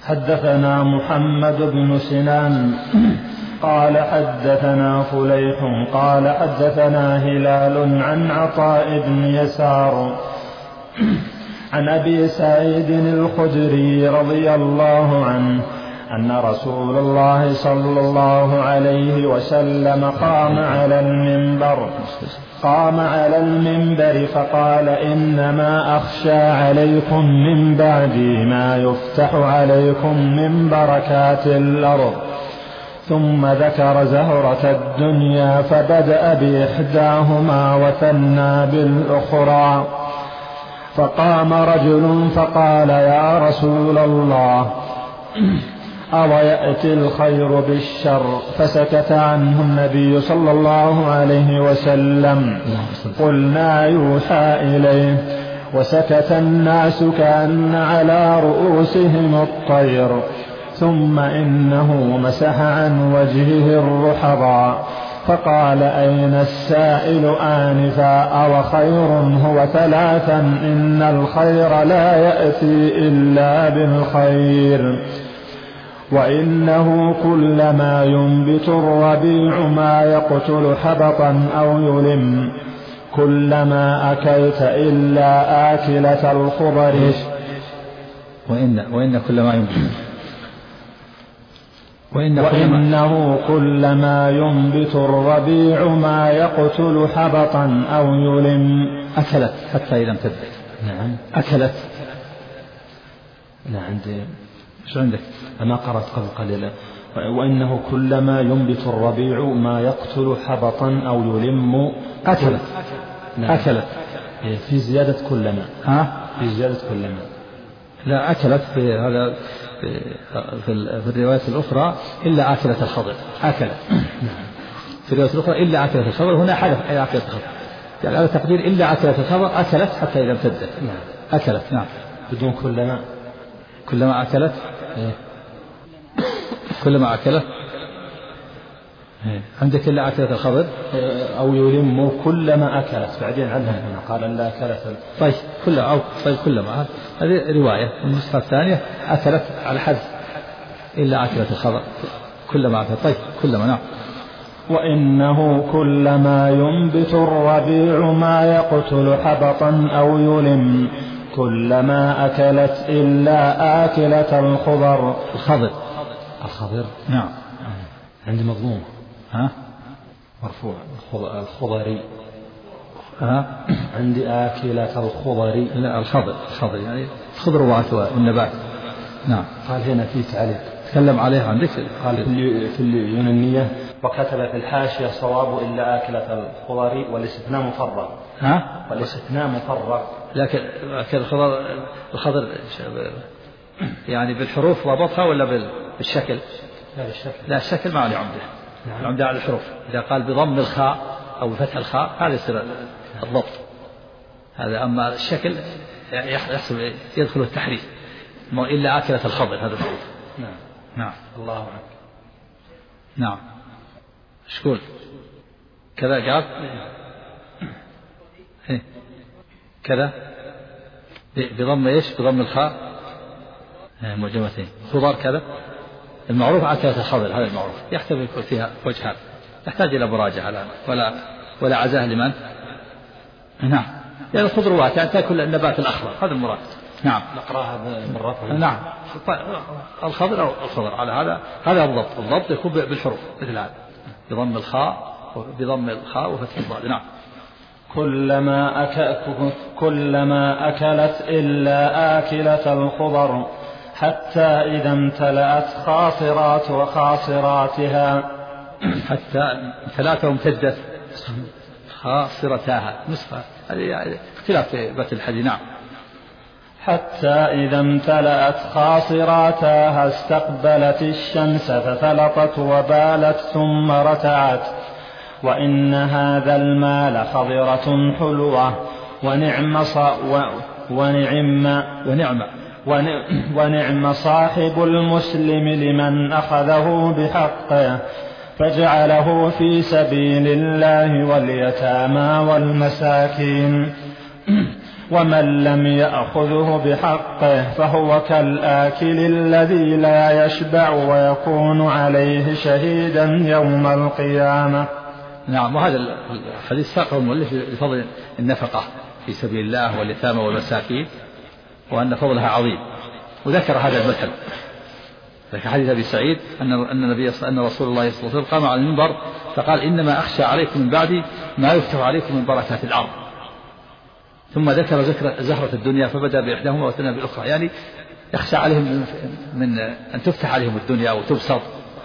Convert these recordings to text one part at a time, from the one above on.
حدثنا محمد بن سنان قال حدثنا فليح قال حدثنا هلال عن عطاء بن يسار عن أبي سعيد الخدري رضي الله عنه أن رسول الله صلى الله عليه وسلم قام على المنبر فقال: إنما أخشى عليكم من بعدي ما يفتح عليكم من بركات الأرض. ثم ذكر زهرة الدنيا فبدأ بإحداهما وثنى بالأخرى. فقام رجل فقال: يا رسول الله، أو يأتي الخير بالشر؟ فسكت عنه النبي صلى الله عليه وسلم. قلنا: يوحى إليه. وسكت الناس كأن على رؤوسهم الطير. ثم إنه مسح عن وجهه الرحضاء فقال: أين السائل آنفا؟ أو خير هو ثلاثا: إن الخير لا يأتي إلا بالخير. وإنه كلما ينبت الربيع ما يقتل حبطا أو يلم. كلما أكلت إلا آكلة الخضر. وإنه كلما ينبت الربيع ما يقتل حبطا أو يلم. أكلت حتى إذا امتدت. نعم. أكلت. لا عندي. إيش عندك؟ أنا قرأت قبل قليلا: وإنه كلما ينبت الربيع ما يقتل حبطا أو يلم. أكلت. نعم. أكلت في زيادة كلما. في زيادة كلما. لا، أكلت في هذا في الرواية الأخرى إلا آكلة الخضر. أكلت. في الرواية الأخرى إلا آكلة الخضر. هنا حذف إلا آكلة الخضر، يعني هذا تقدير إلا آكلة الخضر. أكلت حتى إذا امتدت. أكلت. نعم. بدون كلما أكلت. كلما أكلت. عندك إلا أكلت الخضر أو يلم. كلما أكلت بعدين عنها هنا قال إلا أكلت. طيب كلما هذه رواية. النسخة الثانية أكلت على حذف إلا أكلت الخضر. كلما أكلت. طيب كلما. نعم. وإنه كلما ينبت الربيع ما يقتل حبطا أو يلم. كلما أكلت إلا آكلة الخضر. الخضر. نعم. عندي مضموم. مرفوع. الخضري. عندي آكلة الخضري. لا، الخضر يعني الخضروات والنبات. نعم. قال هنا في تعليق تكلم عليه عندك. قال في اليونانية: وكتب في الحاشية: صواب إلا آكلة الخضر، والاستثناء مفرغ. والاستثناء مفرغ. لكن الخضر يعني بالحروف ضبطها ولا بالشكل؟ لا، الشكل ما عليه عمده. العمده على الحروف. إذا قال بضم الخاء أو بفتح الخاء هذا يصير الضبط هذا. أما الشكل يحصل يدخل التحريف. إلا آكلة الخضر هذا معروف. نعم. الله أعلم. نعم. شكول كذا قال كذا بضم إيش؟ بضم الخاء معجمتين. خضار كذا. المعروف آكلة الخضر هذا المعروف. يحتمل فيها وجهان، يحتاج إلى مراجعة الآن ولا عزاه لمن. نعم. يعني الخضروات يعني تأكل النبات الأخضر هذا المراد. نعم. نقراها بالرفع. نعم. الخضر أو الخضر على هذا الضبط يكون بالحروف مثل هذا بضم الخاء وفتح الضاد. نعم. كلما أكلت إلا آكلة الخضر حتى إذا امتلأت خاصرات وخاصراتها. حتى امتلأت وامتدت خاصرتها. نسخة هذه يعني اختلاف في بيت الحديث. نعم. حتى إذا امتلأت خاصراتها استقبلت الشمس ففلطت وبالت ثم رتعت. وإن هذا المال خضرة حلوة ونعم صاحب المسلم لمن أخذه بحقه فجعله في سبيل الله واليتامى والمساكين. ومن لم يأخذه بحقه فهو كالآكل الذي لا يشبع ويكون عليه شهيدا يوم القيامة. نعم. وهذا الحديث ساقه المؤلف لفضل النفقة في سبيل الله واليتامى والمساكين وأن فضلها عظيم، وذكر هذا المثل في حديث أبي سعيد أن رسول الله صلى الله عليه وسلم قام على المنبر فقال إنما أخشى عليكم من بعدي ما يفتح عليكم من بركات الأرض، ثم ذكر زهرة الدنيا فبدأ بإحداهما وثنى بالأخرى، يعني يخشى عليهم من أن تفتح عليهم الدنيا وتبسط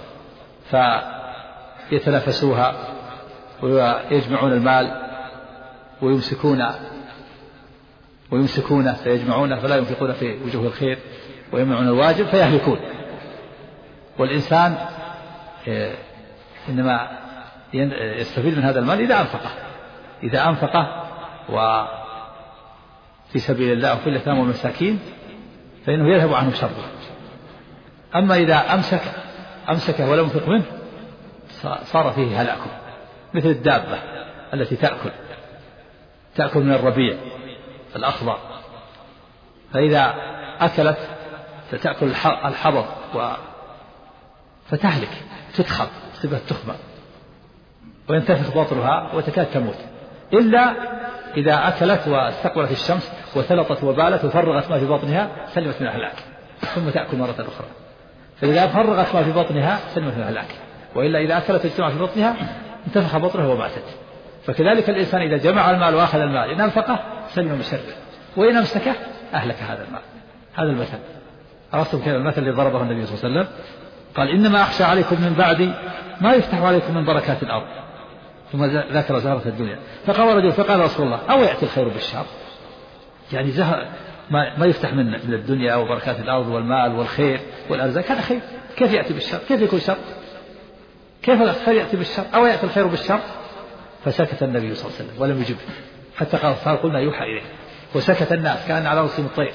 فيتنافسوها ويجمعون المال ويمسكونه فيجمعونه فلا ينفقون في وجوه الخير ويمنعون الواجب فيهلكون. والإنسان إنما يستفيد من هذا المال إذا أنفقه وفي سبيل الله وفي اليتامى والمساكين فإنه يذهب عنه شره. أما إذا أمسكه ولم ينفق منه صار فيه هلاكه، مثل الدابة التي تأكل من الربيع الأخضر، فإذا أكلت فتأكل الحبض فتهلك تدخل تصيبها التخمة وينتفخ بطنها وتكاد تموت، إلا إذا أكلت واستقبلت الشمس وثلطت وبالت وفرغت ما في بطنها سلمت من الهلاك ثم تأكل مرة أخرى. فإذا فرغت ما في بطنها سلمت من الهلاك، وإلا إذا أكلت واجتمع في بطنها انتفخ بطنها وماتت. فكذلك الإنسان إذا جمع المال وأخذ المال إن أنفقه سلم من شره وإن أمسكه أهلك هذا المال. هذا المثل عرفتم كيف المثل الذي ضربه النبي صلى الله عليه وسلم؟ قال إنما أخشى عليكم من بعدي ما يفتح عليكم من بركات الأرض، ثم ذكر زهرة الدنيا. فقال رجل فقال رسول الله أو يأتي الخير بالشر، يعني زهر ما يفتح من الدنيا وبركات الأرض والمال والخير والأرزاق، هذا خير، كيف يأتي بالشر؟ كيف يكون شر؟ كيف الخير يأتي بالشر أو يأتي الخير بالشر؟ فسكت النبي صلى الله عليه وسلم ولم يجب، حتى قال صار قلنا يوحى إليه، وسكت الناس كان على رؤوسهم الطير،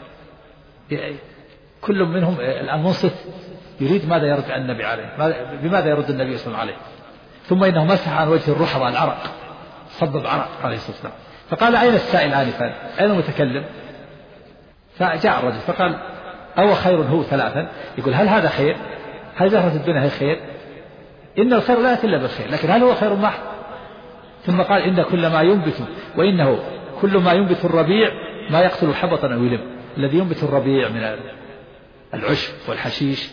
كل منهم الآن منصت يريد ماذا يرد عن النبي عليه، بماذا يرد النبي صلى الله عليه وسلم. ثم إنه مسح عن وجه الرحض العرق، صبب عرق عليه الصلاة والسلام، فقال أين السائل آنفا؟ أين المتكلم؟ فجاء الرجل فقال أو خير هو ثلاثا، يقول هل هذا خير؟ هل زهرة الدنيا هي خير؟ إن الخير لا يأتي إلا بالخير، لكن هل هو خير محض؟ ثم قال إن كل ما ينبت وإنه كل ما ينبت الربيع ما يقتل حبطا أو يلم. الذي ينبت الربيع من العشب والحشيش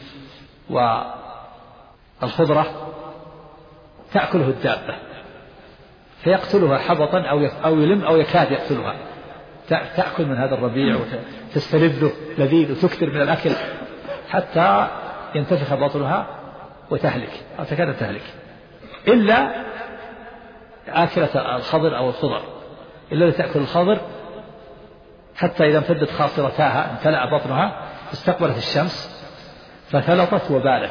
والخضرة تأكله الدابة فيقتلها حبطا أو يلم أو يكاد يقتلها، تأكل من هذا الربيع وتستلذه لذيذ وتكثر من الأكل حتى ينتفخ بطنها وتهلك أو تكاد تهلك، إلا آكلة الخضر أو الخضر، إلا تأكل الخضر حتى إذا امتدت خاصرتاها امتلأ بطنها استقبلت الشمس فثلطت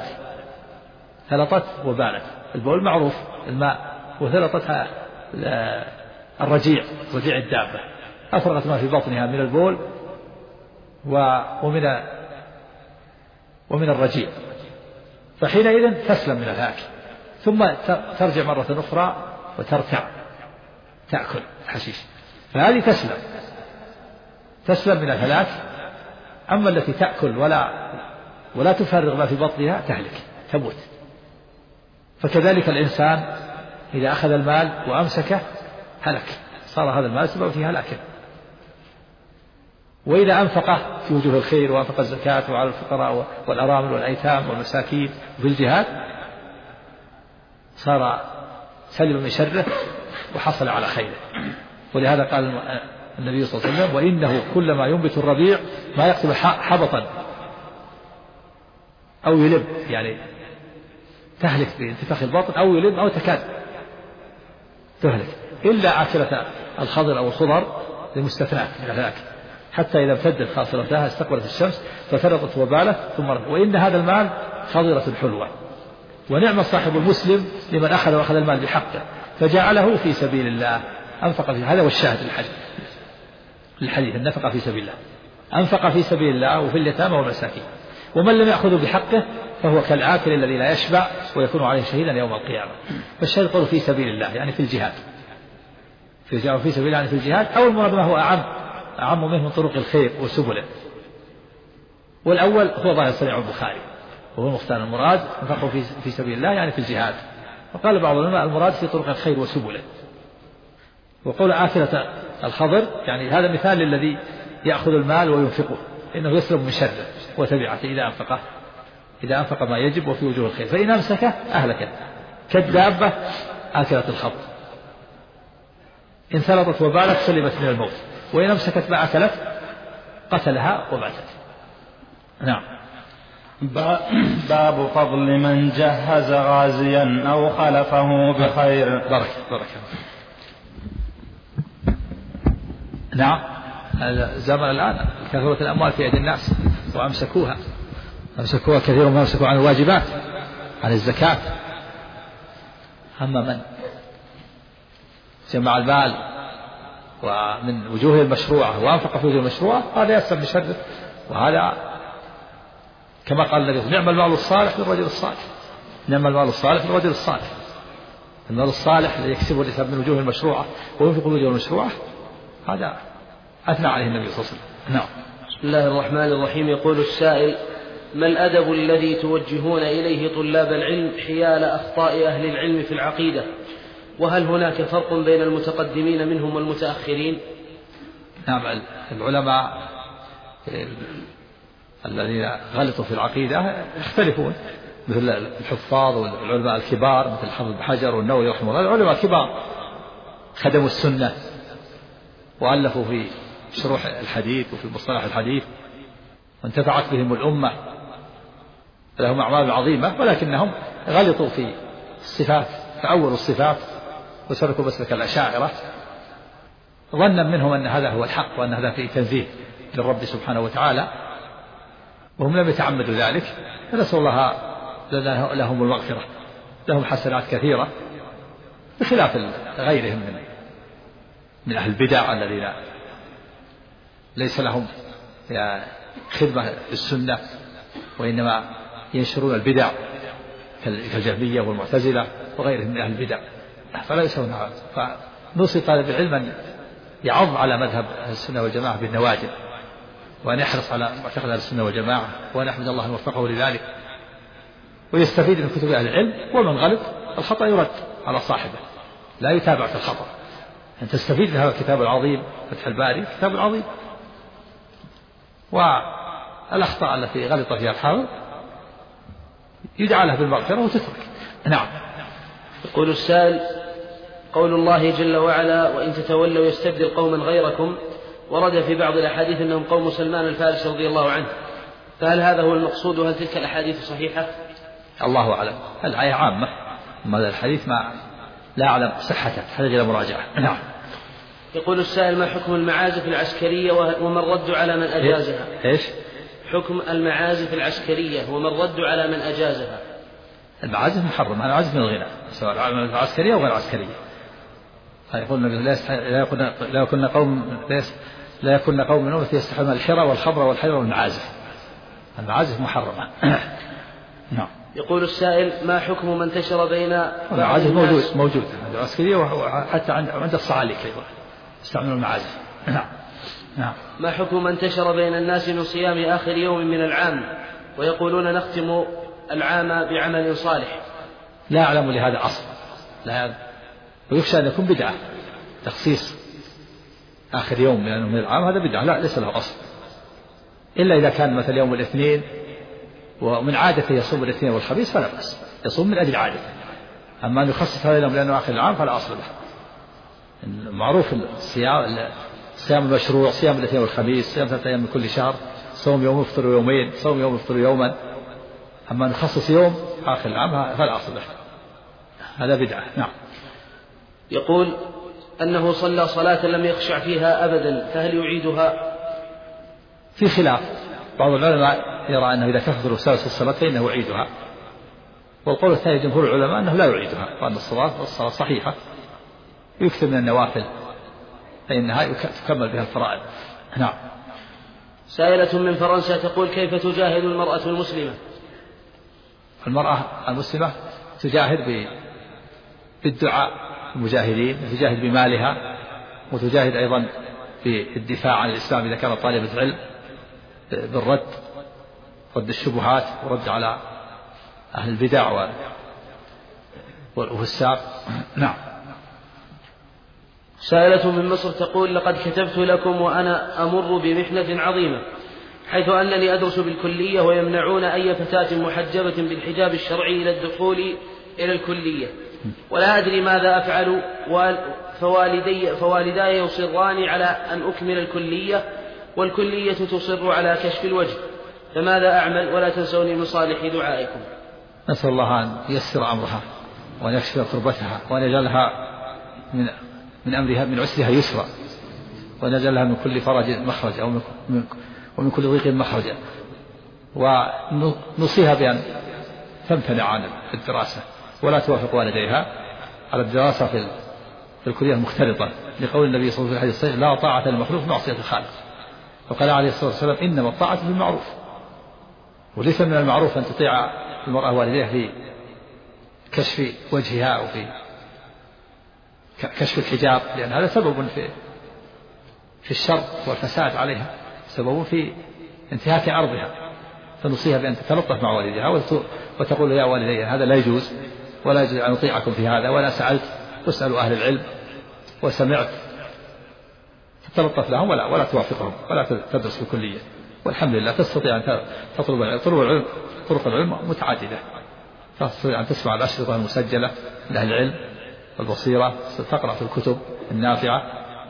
وبالت. البول معروف الماء، وثلطتها الرجيع الدابة، أفرغت ما في بطنها من البول ومن الرجيع، فحينئذ تسلم من الهلاك، ثم ترجع مرة أخرى وترتع تأكل الحشيش، فهذه تسلم من الهلاك. أما التي تأكل ولا تفرغ ما في بطنها تهلك تموت. فكذلك الإنسان إذا أخذ المال وأمسكه هلك، صار هذا المال سبب في هلاكه. وإذا أنفقه في وجوه الخير وأنفق الزكاة وعلى الفقراء والأرامل والأيتام والمساكين وفي الجهاد صار سلم من شره وحصل على خيره. ولهذا قال النبي صلى الله عليه وسلم وإنه كلما ينبت الربيع ما يقتل حبطا أو يلم، يعني تهلك بانتفاخ الباطن أو يلم أو تكاد تهلك، إلا آكلة الخضر أو الخضر لمستثنات من الهلاك، حتى إذا امتدت خاصرتها استقبلت الشمس فثلطت وبالت ثم وإن هذا المال خضرة حلوة. ونعم صاحب المسلم لمن أخذ المال بحقه فجعله في سبيل الله أنفق فيه. هذا هو الشاهد للحديث النفقة في سبيل الله، أنفق في سبيل الله وفي اليتامى والمساكين. ومن لم يأخذ بحقه فهو كالآكل الذي لا يشبع ويكون عليه شهيدا يوم القيامة. فالشاهد قول في سبيل الله يعني في الجهاد، في سبيل الله يعني في الجهاد، أو المراد ما هو أعم أعم منه من طرق الخير وسبله. والأول هو ظاهر صنيع البخاري وهو المختار. المراد انفقوا في سبيل الله يعني في الجهاد. وقال بعض العلماء المراد في طرق الخير وسبله. وقول آكلة الخضر يعني هذا مثال للذي يأخذ المال وينفقه إنه يسلم من شره وتبعته إذا أنفق ما يجب وفي وجوه الخير، فإن أمسكه أهلكه كالدابة آكلة الخضر، إن سلطت وبالت سلمت من الموت، وإن أمسكت ما أكلت قتلها وباتت. نعم. باب فضل من جهز غازيا أو خلفه بخير. بارك. نعم. الزمن الآن كثرة الأموال في أيدي الناس وأمسكوها كثير ما أمسكوا عن الواجبات عن الزكاة. أما من جمع المال ومن وجوه المشروعة وأنفق في وجوه المشروعة هذا يسلم بشره، وهذا كما قال النبي نعم المال الصالح للرجل الصالح. نعم المال الصالح للرجل الصالح. المال الصالح الذي يكسبه الإنسان من وجوه المشروعة وينفق من وجوه المشروعة هذا أثنى عليه النبي صلى الله عليه وسلم. نعم. بسم الله الرحمن الرحيم. يقول السائل: ما الأدب الذي توجهون إليه طلاب العلم حيال أخطاء أهل العلم في العقيدة؟ وهل هناك فرق بين المتقدمين منهم والمتأخرين؟ نعم. العلماء الذين غلطوا في العقيدة يختلفون، مثل الحفاظ والعلماء الكبار مثل حافظ بن حجر والنووي رحمه الله. العلماء كبار خدموا السنة وألفوا في شروح الحديث وفي مصطلح الحديث وانتفعت بهم الأمة، لهم أعمال عظيمة، ولكنهم غلطوا في الصفات، فأولوا الصفات وسلكوا مسلك الأشاعرة ظنا منهم أن هذا هو الحق وأن هذا فيه تنزيه للرب سبحانه وتعالى، وهم لم يتعمدوا ذلك. فنسأل الله لهم المغفرة. لهم حسنات كثيرة بخلاف غيرهم من أهل البدع الذين ليس لهم خدمة بالسنة وإنما ينشرون البدع كالجهمية والمعتزلة وغيرهم من أهل البدع، فلا يسوون هذا. فنوصي طالب العلم أن يعض على مذهب السنة والجماعة بالنواجذ، وأن يحرص على معتقد أهل السنة والجماعة، وأن يحمد الله أن وفقه لذلك، ويستفيد من كتب أهل العلم. ومن غلط الخطأ يرد على صاحبه، لا يتابع في الخطأ. أن تستفيد من هذا الكتاب العظيم فتح الباري، كتاب عظيم، والأخطاء التي غلط فيها الحافظ يدعى له بالمغفرة وتترك. نعم. يقول السائل: قول الله جل وعلا: وإن تتولوا يستبدل قوما غيركم، ورد في بعض الأحاديث أنهم قوم سلمان الفارسي رضي الله عنه، فهل هذا هو المقصود وهل تلك الأحاديث صحيحة؟ الله أعلم. الآية عامة، أما الحديث ما لا أعلم صحته، تحتاج إلى مراجعة. نعم. يقول السائل: ما حكم المعازف العسكرية ومن رد على من أجازها؟ إيش؟ حكم المعازف العسكرية ومن رد على من أجازها. المعازف محرمة، المعازف من الغناء سواء عسكرية أو غير عسكرية. فيقول النبي لا يكون قوم من أمتي يستحمون الحرى والخمر والحير والمعازف. المعازف محرمة. نعم. يقول السائل: ما حكم من انتشر بين المعازف موجود العسكرية وحتى عند الصعاليك أيضا يستعملون المعازف. نعم. ما حكم من انتشر بين الناس من صيام آخر يوم من العام ويقولون نختم العام بعمل صالح؟ لا أعلم لهذا أصل، ويخشى أن يكون بدعة تخصيص آخر يوم من العام، هذا بدعة لا ليس له أصل، إلا إذا كان مثل يوم الاثنين ومن عادته يصوم الاثنين والخميس فلا بأس، يصوم من أجل عادته. أما أن يخصص هذا اليوم لأنه آخر العام فلا أصل له. معروف الصيام المشروع صيام الاثنين والخميس، صيام 3 أيام من كل شهر، صوم يوم يفطر يومين، صوم يوم يفطر يوما. أما نخصص يوم آخر العام فلا أصل له، هذا بدعة. نعم. يقول أنه صلى صلاة لم يخشع فيها أبدا، فهل يعيدها؟ في خلاف، بعض العلماء يرى أنه إذا كفر سادس الصلاة فإنه يعيدها، والقول الثاني جمهور العلماء أنه لا يعيدها، وأن الصلاة صحيحة يكثر من النوافل فإنها تكمل بها الفرائض. نعم. سائلة من فرنسا تقول: كيف تجاهد المرأة المسلمة؟ المرأة المسلمة تجاهد بالدعاء المجاهدين، وتجاهد بمالها، وتجاهد أيضا بالدفاع عن الإسلام إذا كان طالبة علم، بالرد، رد الشبهات ورد على أهل البدع والفساق. نعم. سائلة من مصر تقول: لقد كتبت لكم وأنا أمر بمحنة عظيمة، حيث أنني أدرس بالكلية ويمنعون أي فتاة محجبة بالحجاب الشرعي إلى الدخول إلى الكلية، ولا أدري ماذا أفعل، فوالداي يصران على أن أكمل الكلية، والكلية تصر على كشف الوجه، فماذا أعمل؟ ولا تنسوني من صالح دعائكم. نسأل الله أن ييسر أمرها وأن يكشف كربتها وأن يجعلها من أمرها من عسرها يسرا، وأن يجعلها من كل فرج مخرج أو ومن كل ضيق مخرجا، ونوصيها بأن تمتنع عن الدراسة ولا توافق والديها على الدراسة في الكلية المختلطة، لقول النبي صلى الله عليه وسلم: لا طاعة للمخلوق في معصية الخالق. وقال عليه الصلاة والسلام: إنما الطاعة في المعروف. وليس من المعروف أن تطيع المرأة والديها في كشف وجهها أو في كشف الحجاب، لأن هذا سبب في الشر والفساد عليها، سبب في انتهاك عرضها، فنصيها بأن تتلطف مع والديها وتقول: يا والدي هذا لا يجوز، ولا يجوز أن أطيعكم في هذا، ولا سألت واسألوا أهل العلم وسمعت، تتلطف لهم ولا توافقهم ولا تدرس في الكلية. والحمد لله تستطيع أن تطلب العلم، طرق العلم متعددة، تستطيع أن تسمع الأشرطة المسجلة لأهل العلم والبصيرة، تقرأ في الكتب النافعة،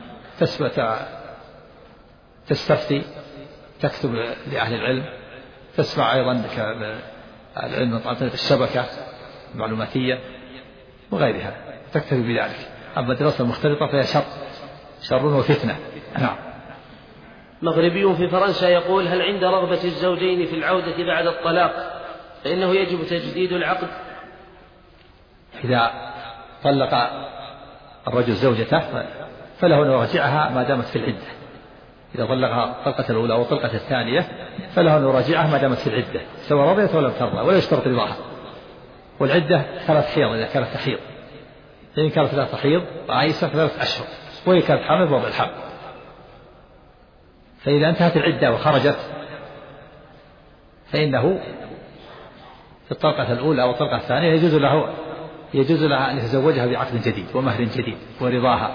تستفتي، تكتب لأهل العلم، تسمع أيضا العلم عن طريق الشبكة المعلوماتية وغيرها، تكتفي بذلك. أما الدراسة المختلطة فهي شر وفتنة. نعم. مغربي في فرنسا يقول: هل عند رغبة الزوجين في العودة بعد الطلاق فإنه يجب تجديد العقد؟ إذا طلق الرجل زوجته فله أن يراجعها ما دامت في العدة. إذا طلقها الطلقة الأولى أو الطلقة الثانية فله أن يراجعها ما دامت في العدة، سواء رضيت ولا ترضى، ولا يشترط رضاها. والعدة 3 حيض إذا كانت تحيض، إن كانت لا تحيض عايسة 3 أشهر، وإن كانت حامل بوضع الحمل. فإذا انتهت العدة وخرجت فإنه في الطلقة الأولى أو الطلقة الثانية يجوز لها أن يتزوجها بعقد جديد ومهر جديد ورضاها،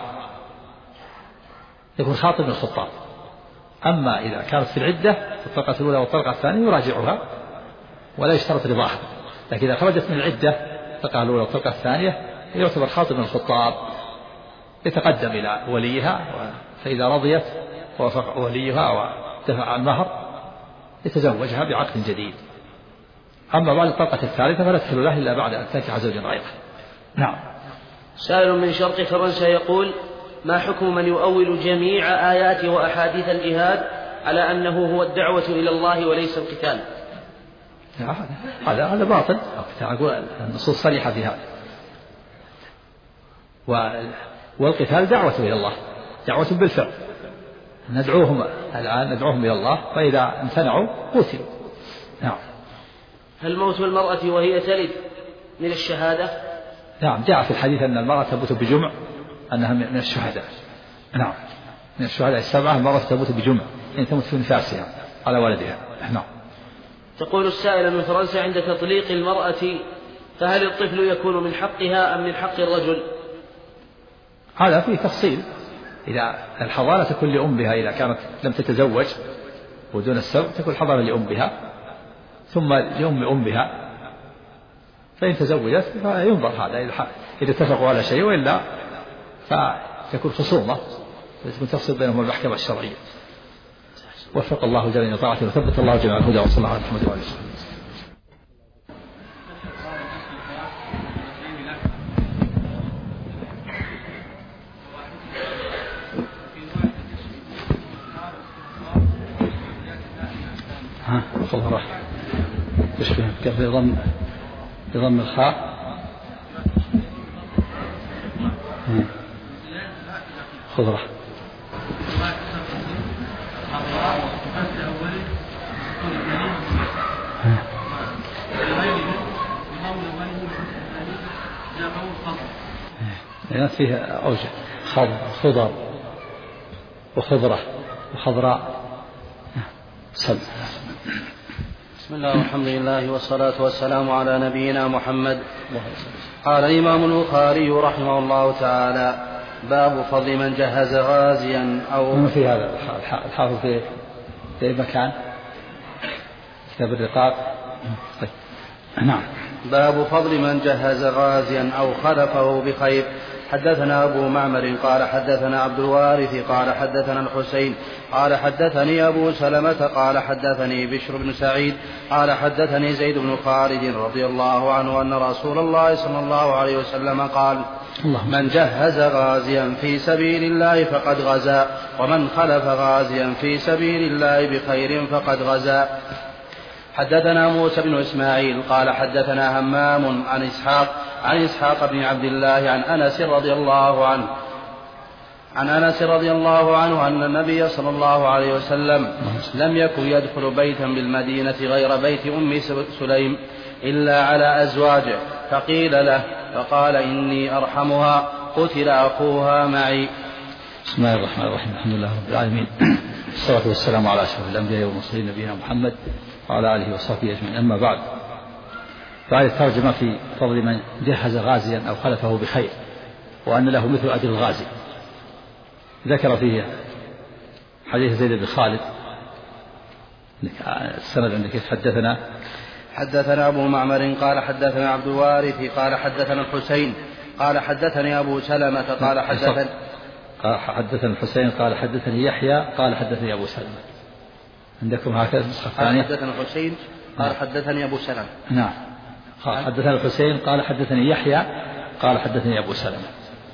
يكون خاطب من الخطاب. أما إذا كانت في العدة في الطلقة الأولى والطلقة الثانية يراجعها ولا يشترط رضاها، لكن إذا خرجت من العدة الطلقة الأولى والطلقة الثانية يعتبر خاطب من الخطاب، يتقدم إلى وليها، فإذا رضيت ووافق وليها ودفع المهر يتزوجها بعقد جديد. أما بعد الطلقة الثالثة فلا تحل له إلا بعد أن تنكح زوجا غيره. نعم. سائل من شرق فرنسا يقول: ما حكم من يؤول جميع آيات وأحاديث الجهاد على أنه هو الدعوة إلى الله وليس القتال؟ هذا باطل، النصوص صريحة في هذا. والقتال دعوة إلى الله، دعوة بالفعل، ندعوهم إلى الله، فإذا امتنعوا قتلوا. نعم. هل موت المرأة وهي تلد من الشهادة؟ نعم، جاء في الحديث أن المرأة تموت بجمع، أنها من الشهداء. نعم، من الشهداء 7 المرأة تموت بجمع، يعني تموت في نفاسها على ولدها. نعم. تقول السائلة من فرنسا: عند تطليق المرأة فهل الطفل يكون من حقها أم من حق الرجل؟ هذا فيه تفصيل. إذا الحضانة تكون لأمها إذا كانت لم تتزوج ودون السبب تكون الحضانة لأمها ثم لأم أمها، فإن تزوجت فينظر هذا إذا اتفقوا على شيء، وإلا فتكون خصومة وتكون تفصل بينهم المحكمة الشرعية. وفق الله جميع طاعته وثبت الله جميع الهدى، وصلى الله على محمد وعلى آله وسلم. خذ راح ايش فيها كيف بضم الخاء. خذ راح لأن فيها أوجه خضر وخضرة وخضراء. صل. بسم الله والحمد لله والصلاة والسلام على نبينا محمد. قال الإمام البخاري رحمه الله تعالى: باب فضل من جهز غازيا أو في هذا الحافظ في مكان كتاب الرقاق. نعم. باب فضل من جهز غازيا أو خلفه بخير. حدثنا أبو معمر قال حدثنا عبد الوارث قال حدثنا الحسين قال حدثني أبو سلمة قال حدثني بشر بن سعيد قال حدثني زيد بن خالد رضي الله عنه أن رسول الله صلى الله عليه وسلم قال: من جهز غازيا في سبيل الله فقد غزا، ومن خلف غازيا في سبيل الله بخير فقد غزا. حدثنا موسى بن إسماعيل قال حدثنا همام عن إسحاق بن عبد الله عن أنس رضي الله عنه أن النبي صلى الله عليه وسلم لم يكن يدخل بيتا بالمدينة غير بيت أم سليم إلا على أزواجه، فقيل له فقال: إني أرحمها، قتل أخوها معي. بسم الله الرحمن الرحيم. الحمد لله رب العالمين، والصلاة والسلام على أشرف الأنبياء والمرسلين نبينا محمد وعلى آله وصحبه أجمعين. أما بعد، فهذه الترجمة في فضل من جهز غازيا أو خلفه بخير، وأن له مثل أجر الغازي. ذكر فيه حديث زيد بن خالد. السند عندك حدثنا أبو معمر قال حدثنا عبد الوارث قال حدثنا الحسين قال حدثني أبو سلمة قال حدثنا الحسين قال حدثني يحيى قال حدثني أبو سلمة. عندكم هكذا النسخة الثانية؟ حدثنا الحسين قال حدثني أبو سلمة. نعم. حدثنا الحسين قال حدثني يحيى قال حدثني أبو سلمة.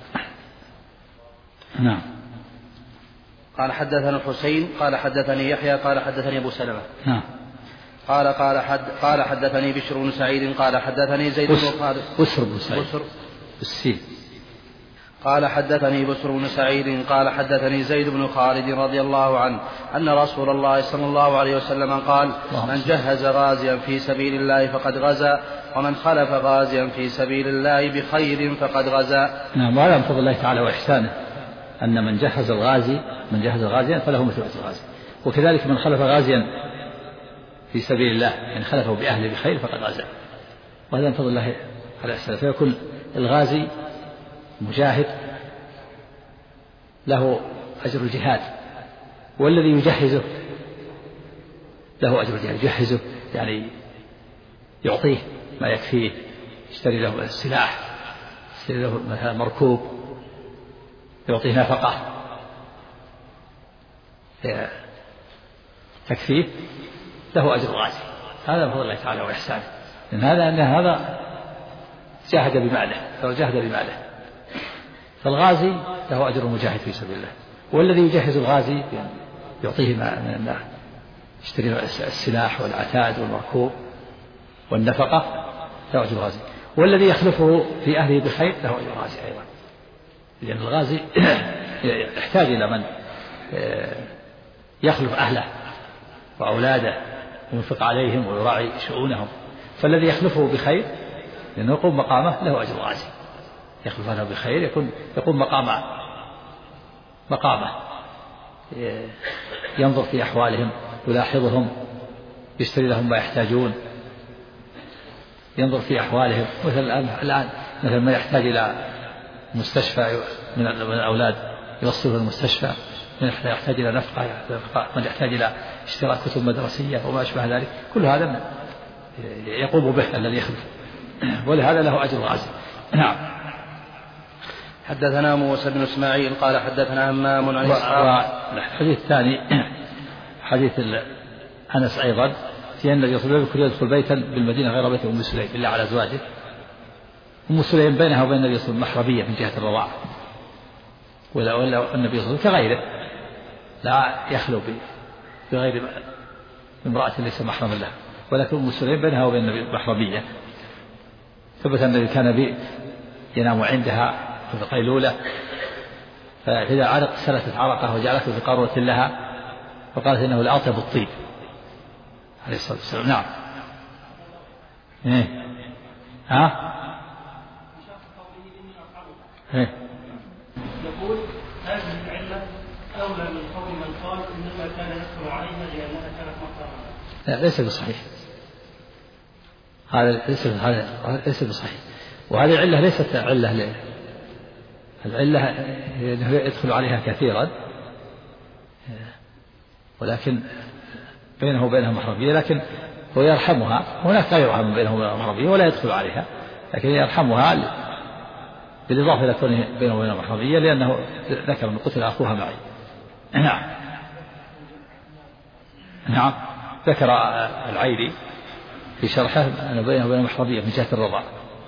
نعم. قال حدثنا الحسين قال حدثني يحيى قال حدثني أبو سلمة. نعم. قال حدثني بشر بن سعيد قال حدثني زيد بن خالد. بشر بن سعيد بالسين. قال حدثني بشر بن سعيد قال حدثني زيد بن خالد رضي الله عنه أن رسول الله صلى الله عليه وسلم قال: من جهز غازيا في سبيل الله فقد غزا، ومن خلف غازيا في سبيل الله بخير فقد غزا. نعم. وعلى فضل الله تعالى وإحسانه أن من جهز غازيا فله مثل أجر الغازي، وكذلك من خلف غازيا في سبيل الله يعني خلفه بأهله بخير فقد غزا. وهذا من فضل الله على إحسانه، فيكون الغازي مجاهد له أجر الجهاد، والذي يجهزه له أجر الجهاد. يجهزه يعني يعطيه ما يكفيه، يشتري له السلاح، يشتري له مثلا مركوب، يعطيه نفقة تكفيه، له أجر غازي. هذا بفضل الله تعالى وإحسانه. لأن هذا جاهد بماله، فالغازي له أجر المجاهد في سبيل الله، والذي يجهز الغازي يعطيه ما يشتري السلاح والعتاد والمركوب والنفقة، له أجر الغازي. والذي يخلفه في أهله بخير له أجر الغازي أيضا، لأن الغازي يحتاج إلى من يخلف أهله وأولاده وينفق عليهم ويراعي شؤونهم، فالذي يخلفه بخير لأنه يقوم مقامه له أجر الغازي. يخلف أهله بخير يقوم مقامه، ينظر في أحوالهم، يلاحظهم، يشتري لهم ما يحتاجون، ينظر في أحوالهم. الآن مثل ما يحتاج إلى مستشفى من الأولاد يوصله المستشفى، من يحتاج إلى نفقة، من يحتاج إلى اشتراك كتب مدرسية وما أشبه ذلك، كل هذا يقوم به الذي يخلف، ولهذا له أجر غازي. نعم. حدثنا موسى بن إسماعيل قال حدثنا همام عن إسحاق. الحديث الثاني حديث أنس أيضا في أن النبي صلى الله عليه وسلم يدخل بيتا بالمدينة غير بيت أم سليم إلا على أزواجه. أم سليم بينها وبين النبي صلى الله عليه وسلم محرمية من جهة الرضاعة، ولا النبي صلى الله عليه وسلم كغيره لا يخلو بغير امرأة ليس محرما له، ولكن أم سليم بينها وبين النبي محرمية. ثبت أن النبي كان ينام عندها في القيلولة، فإذا علق سلتت عرقه وجعلته في قارورة لها، فقالت إنه لأطيب الطيب عليه الصلاة والسلام. نعم. يقول هذه العلة أولى من كان يدخل عليها لأنها كانت محرمة. لا ليس بصحيح، هذا ليس بصحيح. وهذه العلة ليست علة العلة أنه يدخل عليها كثيرا، ولكن بينه وبينها محرمية، لكن هو يرحمها. هناك لا يرحم بينه وبينها محرمية ولا يدخل عليها، لكن يرحمها بالإضافة إلى كونه بينه وبينها محرمية، لأنه ذكر أن قتل أخوها معي. نعم ذكر العيري في شرحه أن بينه وبينها محرمية من جهة الرضا.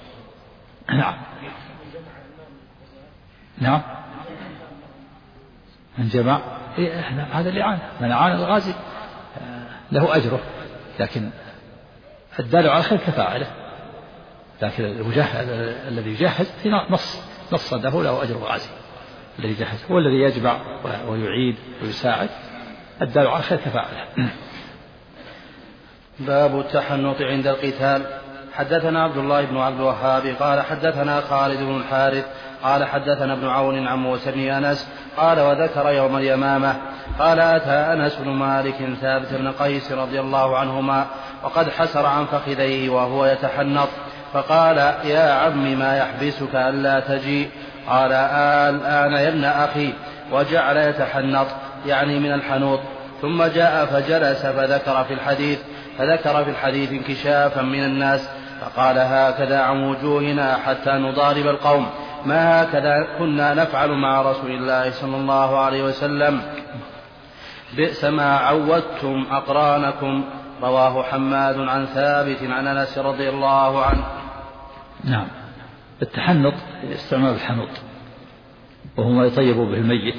نعم من جمع هذا اللعان، من أعان الغازي له أجره، لكن الدال على الخير كفاعله، لكن الذي يجهز في نص له له أجر الغازي. الذي يجهز هو الذي يجمع ويعيد ويساعد، الدال على الخير كفاعله. باب التحنط عند القتال. حدثنا عبد الله بن عبد الوهاب قال حدثنا خالد بن الحارث قال حدثنا ابن عون عن موسى بن أنس قال وذكر يوم اليمامة قال أتى أنس بن مالك ثابت بن قيس رضي الله عنهما وقد حسر عن فخذيه وهو يتحنط، فقال يا عم ما يحبسك ألا تجيء؟ قال الآن يا ابن أخي، وجعل يتحنط يعني من الحنوط. ثم جاء فجلس فذكر في الحديث انكشافا من الناس، فقال هكذا عن وجوهنا حتى نضارب القوم، ما هكذا كنا نفعل مع رسول الله صلى الله عليه وسلم، بئس ما عودتم أقرانكم. رواه حماد عن ثابت عن أنس رضي الله عنه. نعم التحنط استعمال الحنوط وهو ما يطيب به الميت،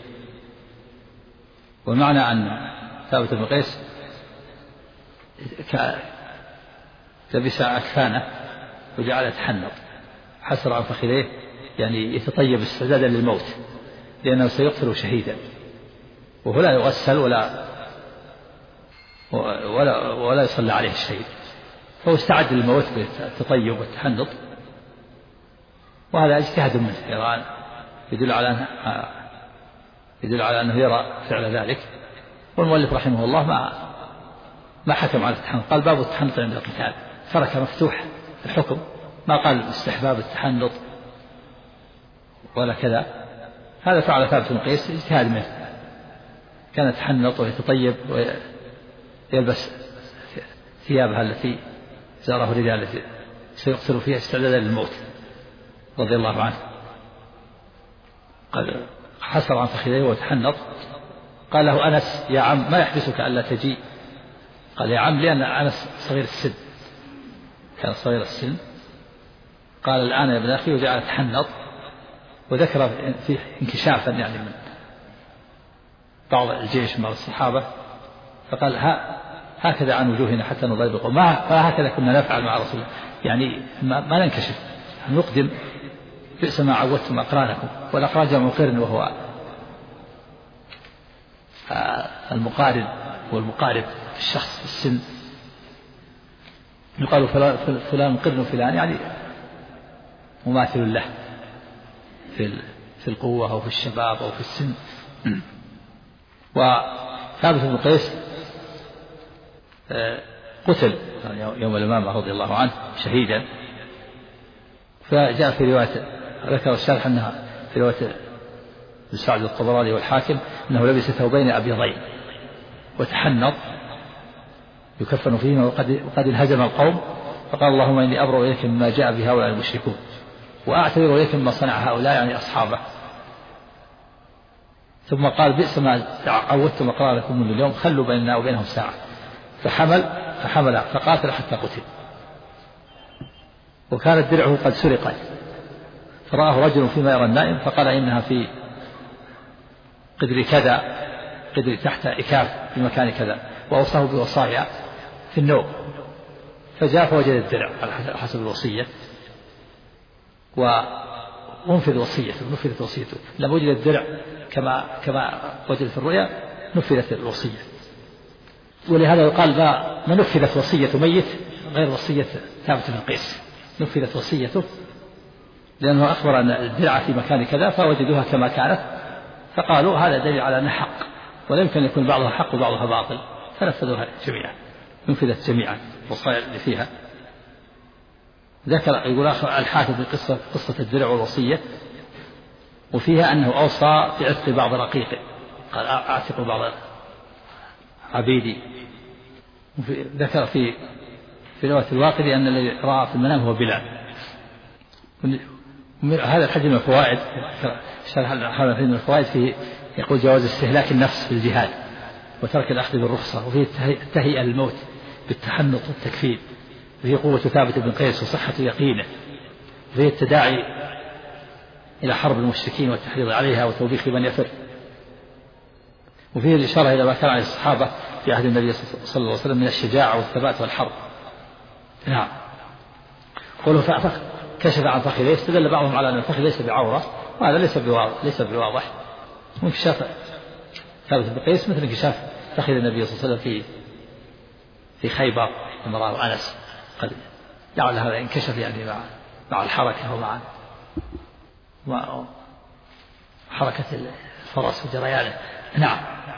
ومعنى أن ثابت بن قيس لبس أكفانه وجعل يتحنط، حسر عن فخذيه يعني يتطيب استعدادا للموت، لأنه سيقتل شهيدا، وهو لا يغسل ولا يصلى عليه الشهيد، فهو استعد للموت بالتطيب والتحنط. وهذا اجتهاد منه إيران يدل على أنه يرى فعل ذلك. والمؤلف رحمه الله ما حكم على التحنط، قال باب التحنط عند القتال، ترك مفتوح الحكم، ما قال استحباب التحنط ولا كذا. هذا فعل ثابت بن قيس اجتهاد منه، كان يتحنط ويتطيب ويلبس ثيابها التي زاره الرجال التي سيقتل فيها استعدادا للموت رضي الله عنه. قال حسر عن فخذيه وتحنط. قال له أنس يا عم ما يحبسك ألا تجيء؟ قال يا عم لأن أنس صغير السن، كان صغير السن. قال الآن يا ابن أخي، وجعل يتحنط، وذكر فيه انكشافا يعني من بعض الجيش مع الصحابة، فقال هكذا عن وجوهنا حتى نضرب القوم، ما هكذا كنا نفعل مع رسول الله، يعني ما ننكشف، نقدم بئس ما عودتم أقرانكم. والأقران جمع قرن، وهو المقارن والمقارب في الشخص في السن. يقال فلان قرن فلان، يعني مماثل له في القوة أو في الشباب أو في السن. وثابت بن قيس قتل يوم اليمامة رضي الله عنه شهيدا. فجاء في رواية ذكر الشارح أنها في رواية سعد الطبراني والحاكم أنه لبس ثوبين أبيضين وتحنط يكفن فيهما وقد انهزم القوم، فقال اللهم إني أبرأ إليك مما جاء به هؤلاء المشركون وأعتذر إليك مما صنع هؤلاء، يعني أصحابه. ثم قال بئس ما عودتم أقراركم من اليوم، خلوا بيننا وبينهم ساعة. فحمل فقاتل حتى قتل. وكانت درعه قد سرقت، فرآه رجل فيما يرى النائم فقال إنها في قدر كذا، قدر تحت إكاف في مكان كذا، وأوصاه بوصايا في النوم. فجاء فوجد الدرع على حسب الوصية، ونفذت وصيته. لما وجد الدرع كما وجد في الرؤيا نفذت الوصية. ولهذا يقال ما نفذت وصية ميت غير وصية ثابت بن قيس، نفذت وصيته لأنه أخبر أن الدرع في مكان كذا فوجدوها كما كانت، فقالوا هذا دليل على أنه حق، ولا يمكن أن يكون بعضها حق وبعضها باطل، فنفذوها جميعا، نفذت جميعا والصائر اللي فيها. ذكر يقول الحافظ في قصة الدرع والوصية، وفيها أنه أوصى بعتق بعض رقيقه، قال أعتق بعض عبيدي. ذكر في رواية الواقدي أن الذي رأى في المنام هو بلال. هذا الحديث من الفوائد، هذا الحديث من الفوائد فيه يقول جواز استهلاك النفس في الجهاد وترك الأخذ بالرخصة، وفيه التهيئة للموت بالتحنط والتكفير، وفيه قوة ثابت بن قيس وصحة يقينه، وفيه التداعي إلى حرب المشركين والتحريض عليها وتوبيخ من يفر، وفيه الإشارة إلى ما كان عليه الصحابة في عهد النبي صلى الله عليه وسلم من الشجاعة والثبات والحرب. نعم. قوله كشف عن فخذه، استدل بعضهم على أن الفخذ ليس بعورة، وهذا ليس بواضح. وانكشاف ثابت بن قيس مثل انكشاف فخذ النبي صلى الله عليه وسلم في خيبر لما رأى أنس، قد لعل هذا انكشف يعني مع الحركة ومع حركة الفرس وجريانه. نعم.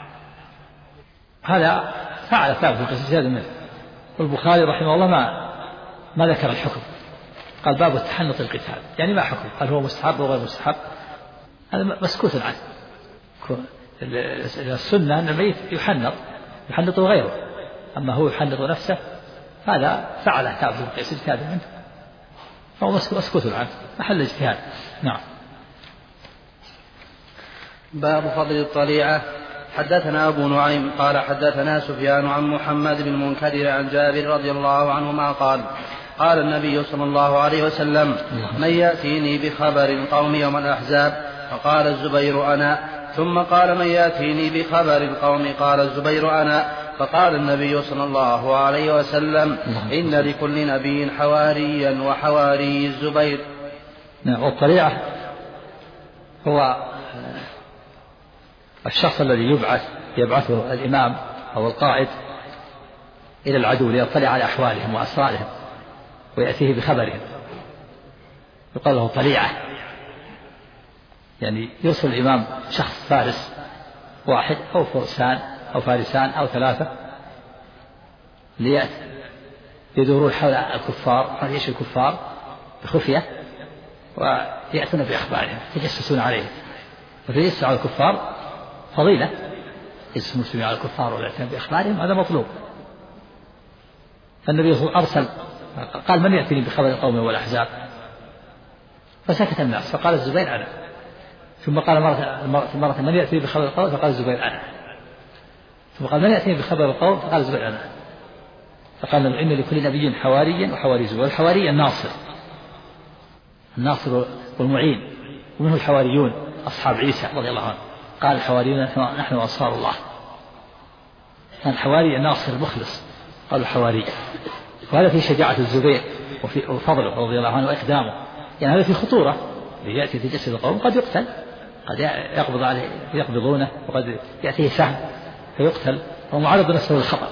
هذا فعل ثابت بن قيس زيادة منه. والبخاري رحمه الله ما ذكر الحكم، قال باب التحنط القتال، يعني ما حكم، قال هو مستحب وغير مستحب، هذا مسكوت عنه. السنة أن الميت يحنط غيره، أما هو يحنط نفسه هذا فعله ثابت بن قيس اجتهادا منه، فهو مسكوت عنه محل اجتهاد. نعم. باب فضل الطليعة. حدثنا أبو نعيم قال حدثنا سفيان عن محمد بن المنكدر عن جابر رضي الله عنهما قال قال النبي صلى الله عليه وسلم من يأتيني بخبر القوم يوم الأحزاب؟ فقال الزبير أنا. ثم قال من يأتيني بخبر القوم؟ قال الزبير أنا. فقال النبي صلى الله عليه وسلم إن لكل نبي حواريا وحواري الزبير. والطليعة هو الشخص الذي يبعثه الإمام أو القائد إلى العدو ليطلع على أحوالهم وأسرارهم ويأتيه بخبرهم، يقال له طليعة. يعني يرسل الإمام شخص فارس واحد أو فرسان أو فارسان أو ثلاثة يدورون حول الكفار، حول جيش الكفار بخفية، ويأتون بأخبارهم يجسسون عليهم. وتجسس على الكفار فضيلة، يجسس المسلمين على الكفار والإعتناء بأخبارهم هذا مطلوب. فالنبي صلى الله عليه وسلم أرسل قال من يأتيني بخبر القوم والأحزاب؟ فسكت الناس، فقال الزبير أنا. ثم قال مرة من يأتيني بخبر القوم؟ فقال الزبير أنا. ثم قال من يأتيني بخبر القوم؟ فقال الزبير أنا. فقال إن لكل نبي حواريا وحواري زبير. والحواري الناصر والمعين، ومنه الحواريون أصحاب عيسى رضي الله عنه، قال الحواريون نحن أنصار الله. كان الحواري الناصر المخلص قالوا حواري. وهذا في شجاعة الزبير وفضله رضي الله عنه وإقدامه، يعني هذا في خطورة، يأتي في جسد القوم قد يقتل، قد يقبض عليه يقبضونه، وقد يأتيه سهم فيقتل، فهو معرض نفسه للخطر.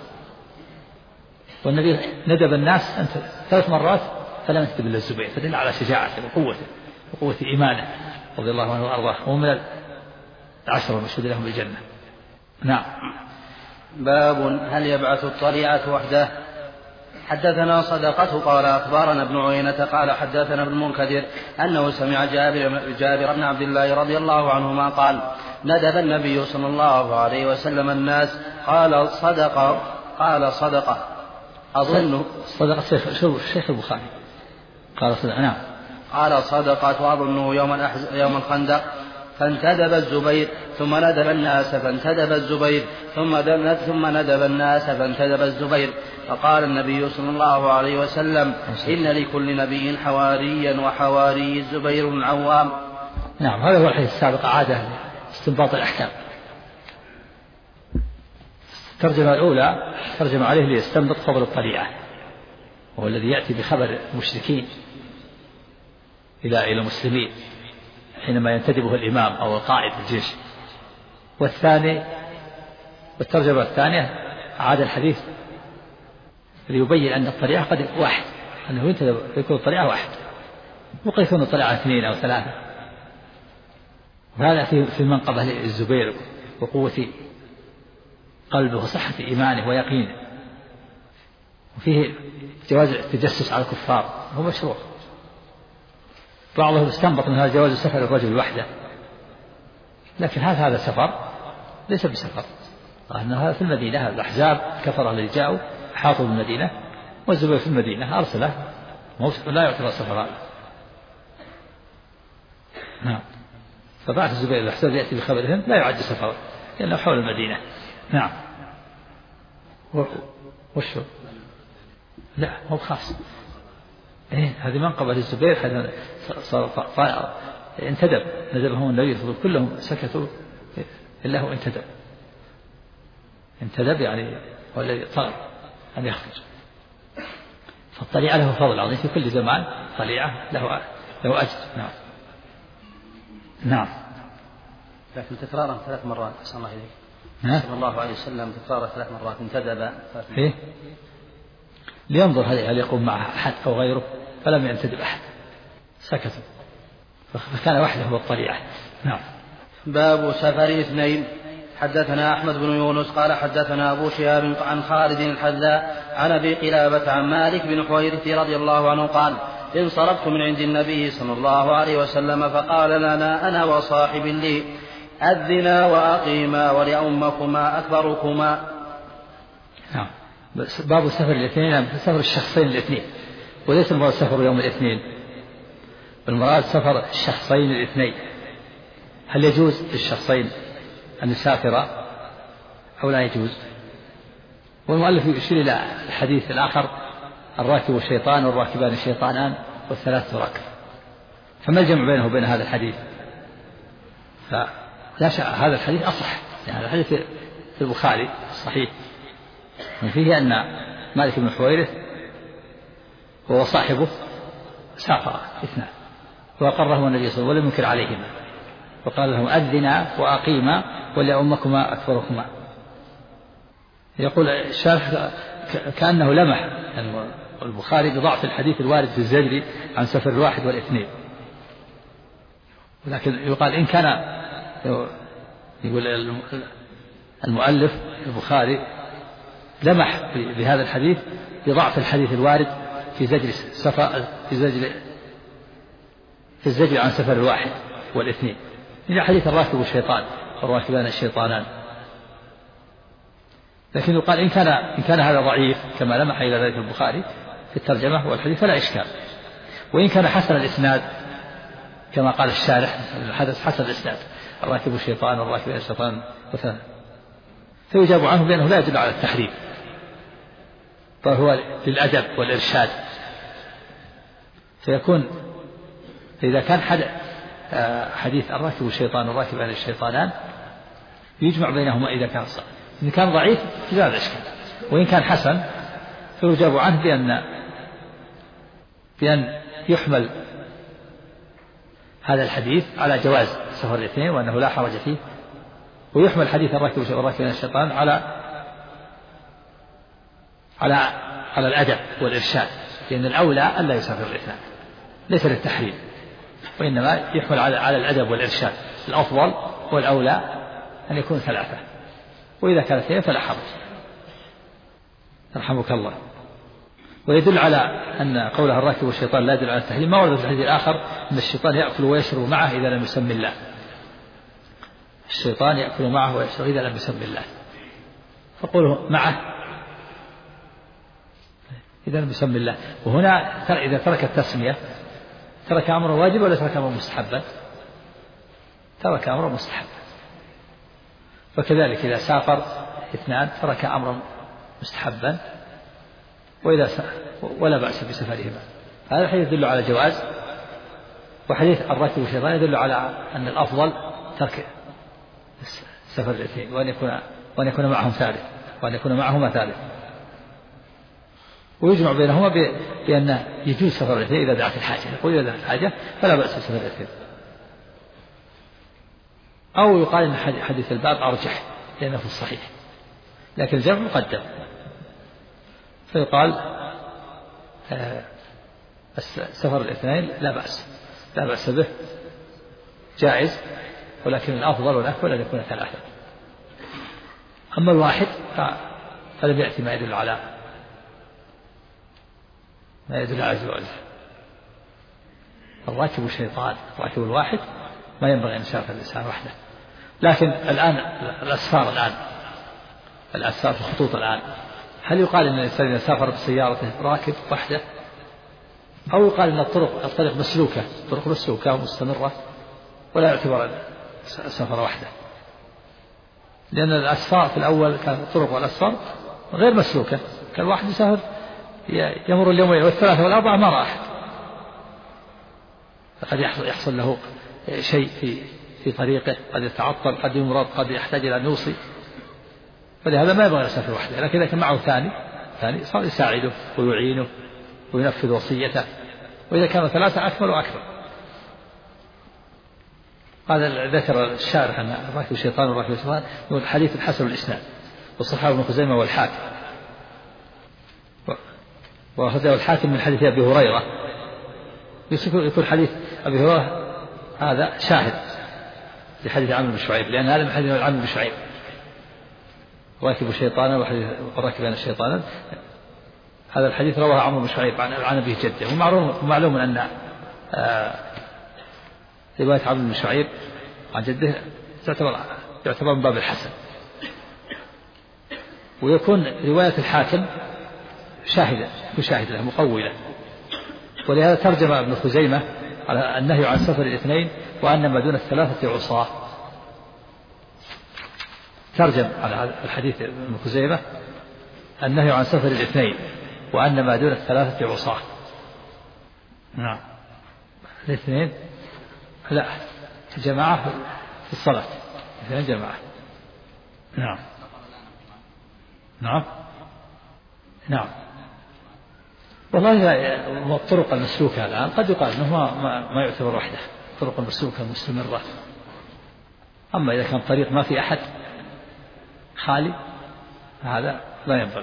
والنبي ندب الناس 3 مرات فلم يكتب إلا الزبير، فدل على شجاعته وقوة إيمانه رضي الله عنه وأرضاه، وهو من 10 المشهود لهم بالجنة. نعم. باب هل يبعث الطليعة وحده؟ حدثنا صدقته قال أخبرنا ابن عيينة قال حدثنا ابن المنكدر أنه سمع جابر بن عبد الله رضي الله عنهما قال ندب النبي صلى الله عليه وسلم الناس. قال صدقة أظن صدقة الشيخ البخاري قال صدقة. نعم. قال صدقة أظنه يوم الخندق. فانتدب الزبير ثم ندب الناس فانتدب الزبير ثم ندب الناس فانتدب الزبير. فقال النبي صلى الله عليه وسلم إن لكل نبي حواريا وحواري الزبير العوام. نعم. هذا هو الحديث السابق، عادة استنباط الأحكام. الترجمة الأولى ترجم عليه ليستنبط فضل الطليعة، وهو الذي يأتي بخبر المشركين إلى المسلمين حينما ينتدبه الإمام أو القائد الجيش. والترجمة الثانية عاد الحديث ليبين أن الطليعة قد واحد، أنه ينتدب يكون الطليعة واحد، وقد يكون الطليعة 2 أو 3. وهذا في منقبة للزبير وقوة قلبه وصحة إيمانه ويقينه، وفيه جواز التجسس على الكفار هو مشروع. بعضهم استنبط من هذا جواز سفر الرجل وحده، لكن هذا سفر ليس بسفر، لأن هذا في المدينة، الأحزاب كفر الذين جاءوا حاطوا المدينة، والزبير في المدينة أرسله لا يعتبر سفر هذا. نعم. فبعث الزبير الأحزاب يأتي بخبرهم لا يعد سفر لأنه حول المدينة. نعم. وشو؟ لا هو خاص. هذه منقبة للزبير صار انتدب، ندبهم النبي صلى الله عليه وسلم كلهم سكتوا إلا هو انتدب يعني هو الذي طلب أن يخرج. فالطليعة له فضل عظيم في كل زمان، طليعة له أجر. نعم. نعم. لكن تكرارا 3 مرات صلى الله عليه وسلم تكرارا 3 مرات انتدب لينظر هل يقوم معه أحد أو غيره، فلم ينتدب أحد، سكتوا، فكان وحده هو الطليعة. نعم. باب سفر 2. حدثنا أحمد بن يونس قال حدثنا أبو شهاب عن خالد الحذاء عن أبي قلابة عن مالك بن حويرث رضي الله عنه قال انصرفت من عند النبي صلى الله عليه وسلم فقال لنا أنا وصاحب لي أذنا وأقيما ولأمكما أكبركما. نعم. باب سفر الاثنين، سفر الشخصين الاثنين، وليس المراد سفر يوم الاثنين، المراد سفر الشخصين الاثنين. هل يجوز للشخصين أن يسافر أو لا يجوز؟ والمؤلف يشير إلى الحديث الآخر الراكب الشيطان والراكبان الشيطانان والثلاث راكب، فما الجمع بينه وبين هذا الحديث؟ فلا شك هذا الحديث أصح، يعني الحديث في البخاري الصحيح فيه أن مالك بن حويرث هو صاحبه سافر 2 وأقرهما النبي صلى الله عليه وسلم ولم ينكر عليهما، وقال لهم أذنا وأقيما ولأمكما أكبركما. يقول الشارح كأنه لمح يعني البخاري بضعف الحديث الوارد في الزجر عن سفر 1 و2، ولكن يقال إن كان يقول المؤلف البخاري لمح بهذا الحديث بضعف الحديث الوارد في زجر سفر في الزجر عن سفر 1 و2 من حديث الراكب الشيطان والراكبان الشيطانان. لكن يقال إن كان هذا ضعيف كما لمح إلى ذلك البخاري في الترجمة والحديث فلا إشكال، وإن كان حسن الإسناد كما قال الشارح الحدث حسن الإسناد الراكب الشيطان والراكبان الشيطان فيجاب عنه بأنه لا يدل على التحريم، فهو للأدب والإرشاد. فيكون إذا كان حديث الراكب الشيطان والراكبان الشيطانان يجمع بينهما إذا كان صحيح، إن كان ضعيف فلا إشكال، وإن كان حسن فيجاب عنه بأن يحمل هذا الحديث على جواز سفر الاثنين وأنه لا حرج فيه، ويحمل حديث الراكب والراكبان الشيطان على الأدب والإرشاد، لأن الأولى ألا يسافر الاثنان ليس للتحريم، وإنما يحمل على الأدب والإرشاد، الأفضل والأولى أن يكون 3، وإذا كانت 2 فلا حرج. رحمك الله. ويدل على أن قولها الراكب والشيطان لا يدل على التحريم ما ورد في الحديث الآخر أن الشيطان يأكل ويشرب معه إذا لم يسمي الله، الشيطان يأكل معه ويشرب إذا لم يسمي الله، فقوله معه إذا لم يسمي الله. وهنا إذا ترك التسمية ترك أمر واجب ولا ترك أمر مستحبا؟ ترك أمر مستحبا. وكذلك إذا سافر 2 ترك أمرا مستحبا ولا بأس بسفرهما. هذا الحديث يدل على جواز، وحديث الراكب والشيطان يدل على أن الأفضل ترك سفر الاثنين وأن يكون معهم ثالث، وأن يكون معهما ثالث. ويجمع بينهما بأن يجوز سفر الاثنين إذا دعت الحاجة، يقول إذا دعت الحاجة فلا بأس بسفر الاثنين. أو يقال أن حديث الباب أرجح لأنه في الصحيح، لكن الجمع مقدم، فيقال سفر الاثنين لا بأس به جائز، ولكن الأفضل والأكمل أن يكون 3. أما الواحد فلم يأتي ما يدل على عز وجل. الراكب شيطان، الراكب الواحد ما ينبغي أن يسافر الإنسان وحده. لكن الآن الأسفار في الخطوط الآن، هل يقال أن الإنسان إذا سافر بسيارته راكب وحده، أو يقال أن الطريق مسلوكة، طرق مسلوكة ومستمرة ولا يعتبر سفر وحده؟ لأن الأسفار في الأول كانت الطرق والأسفار غير مسلوكة، كان الواحد يسافر يمر اليومين والثلاثة والأربعة ما رأى أحد، قد يحصل له شيء في طريقه، قد يتعطل، قد يمرض، قد يحتاج إلى أن يوصي، فلهذا ما يبغى يسافر وحده. لكن إذا كان معه ثاني صار يساعده ويعينه وينفذ وصيته، وإذا كانوا ثلاثة أكمل وأكثر. هذا ذكر الشارح أن الراكب الشيطان والراكب الشيطان يقول حديث الحسن الإسناد، والصحابة ابن خزيمة والحاكم، وأخذه الحاكم من حديث أبي هريرة، يكون حديث أبي هريرة هذا شاهد لحديث عمرو بن شعيب، لأن هذا من حديث عمرو بن شعيب راكب شيطانا وراكبان الشيطانا. هذا الحديث رواه عمرو بن شعيب عن أبيه جده، ومعلوم أن رواية عمرو بن شعيب عن جده تعتبر من باب الحسن، ويكون رواية الحاكم شاهدة مقولة. ولهذا ترجم ابن خزيمة على النهي عن سفر الاثنين وأن ما دون الثلاثة عصاة، ترجم على الحديث ابن خزيمة النهي عن سفر الاثنين وأن ما دون الثلاثة عصاة. نعم، الاثنين لا، جماعة في الصلاة، اثنين جماعة. نعم نعم نعم. والله الطرق المسلوكة الآن قد يقال أنه ما يعتبر وحده، الطرق المسلوكة مستمرة. أما إذا كان طريق ما في أحد خالي هذا لا ينبغي.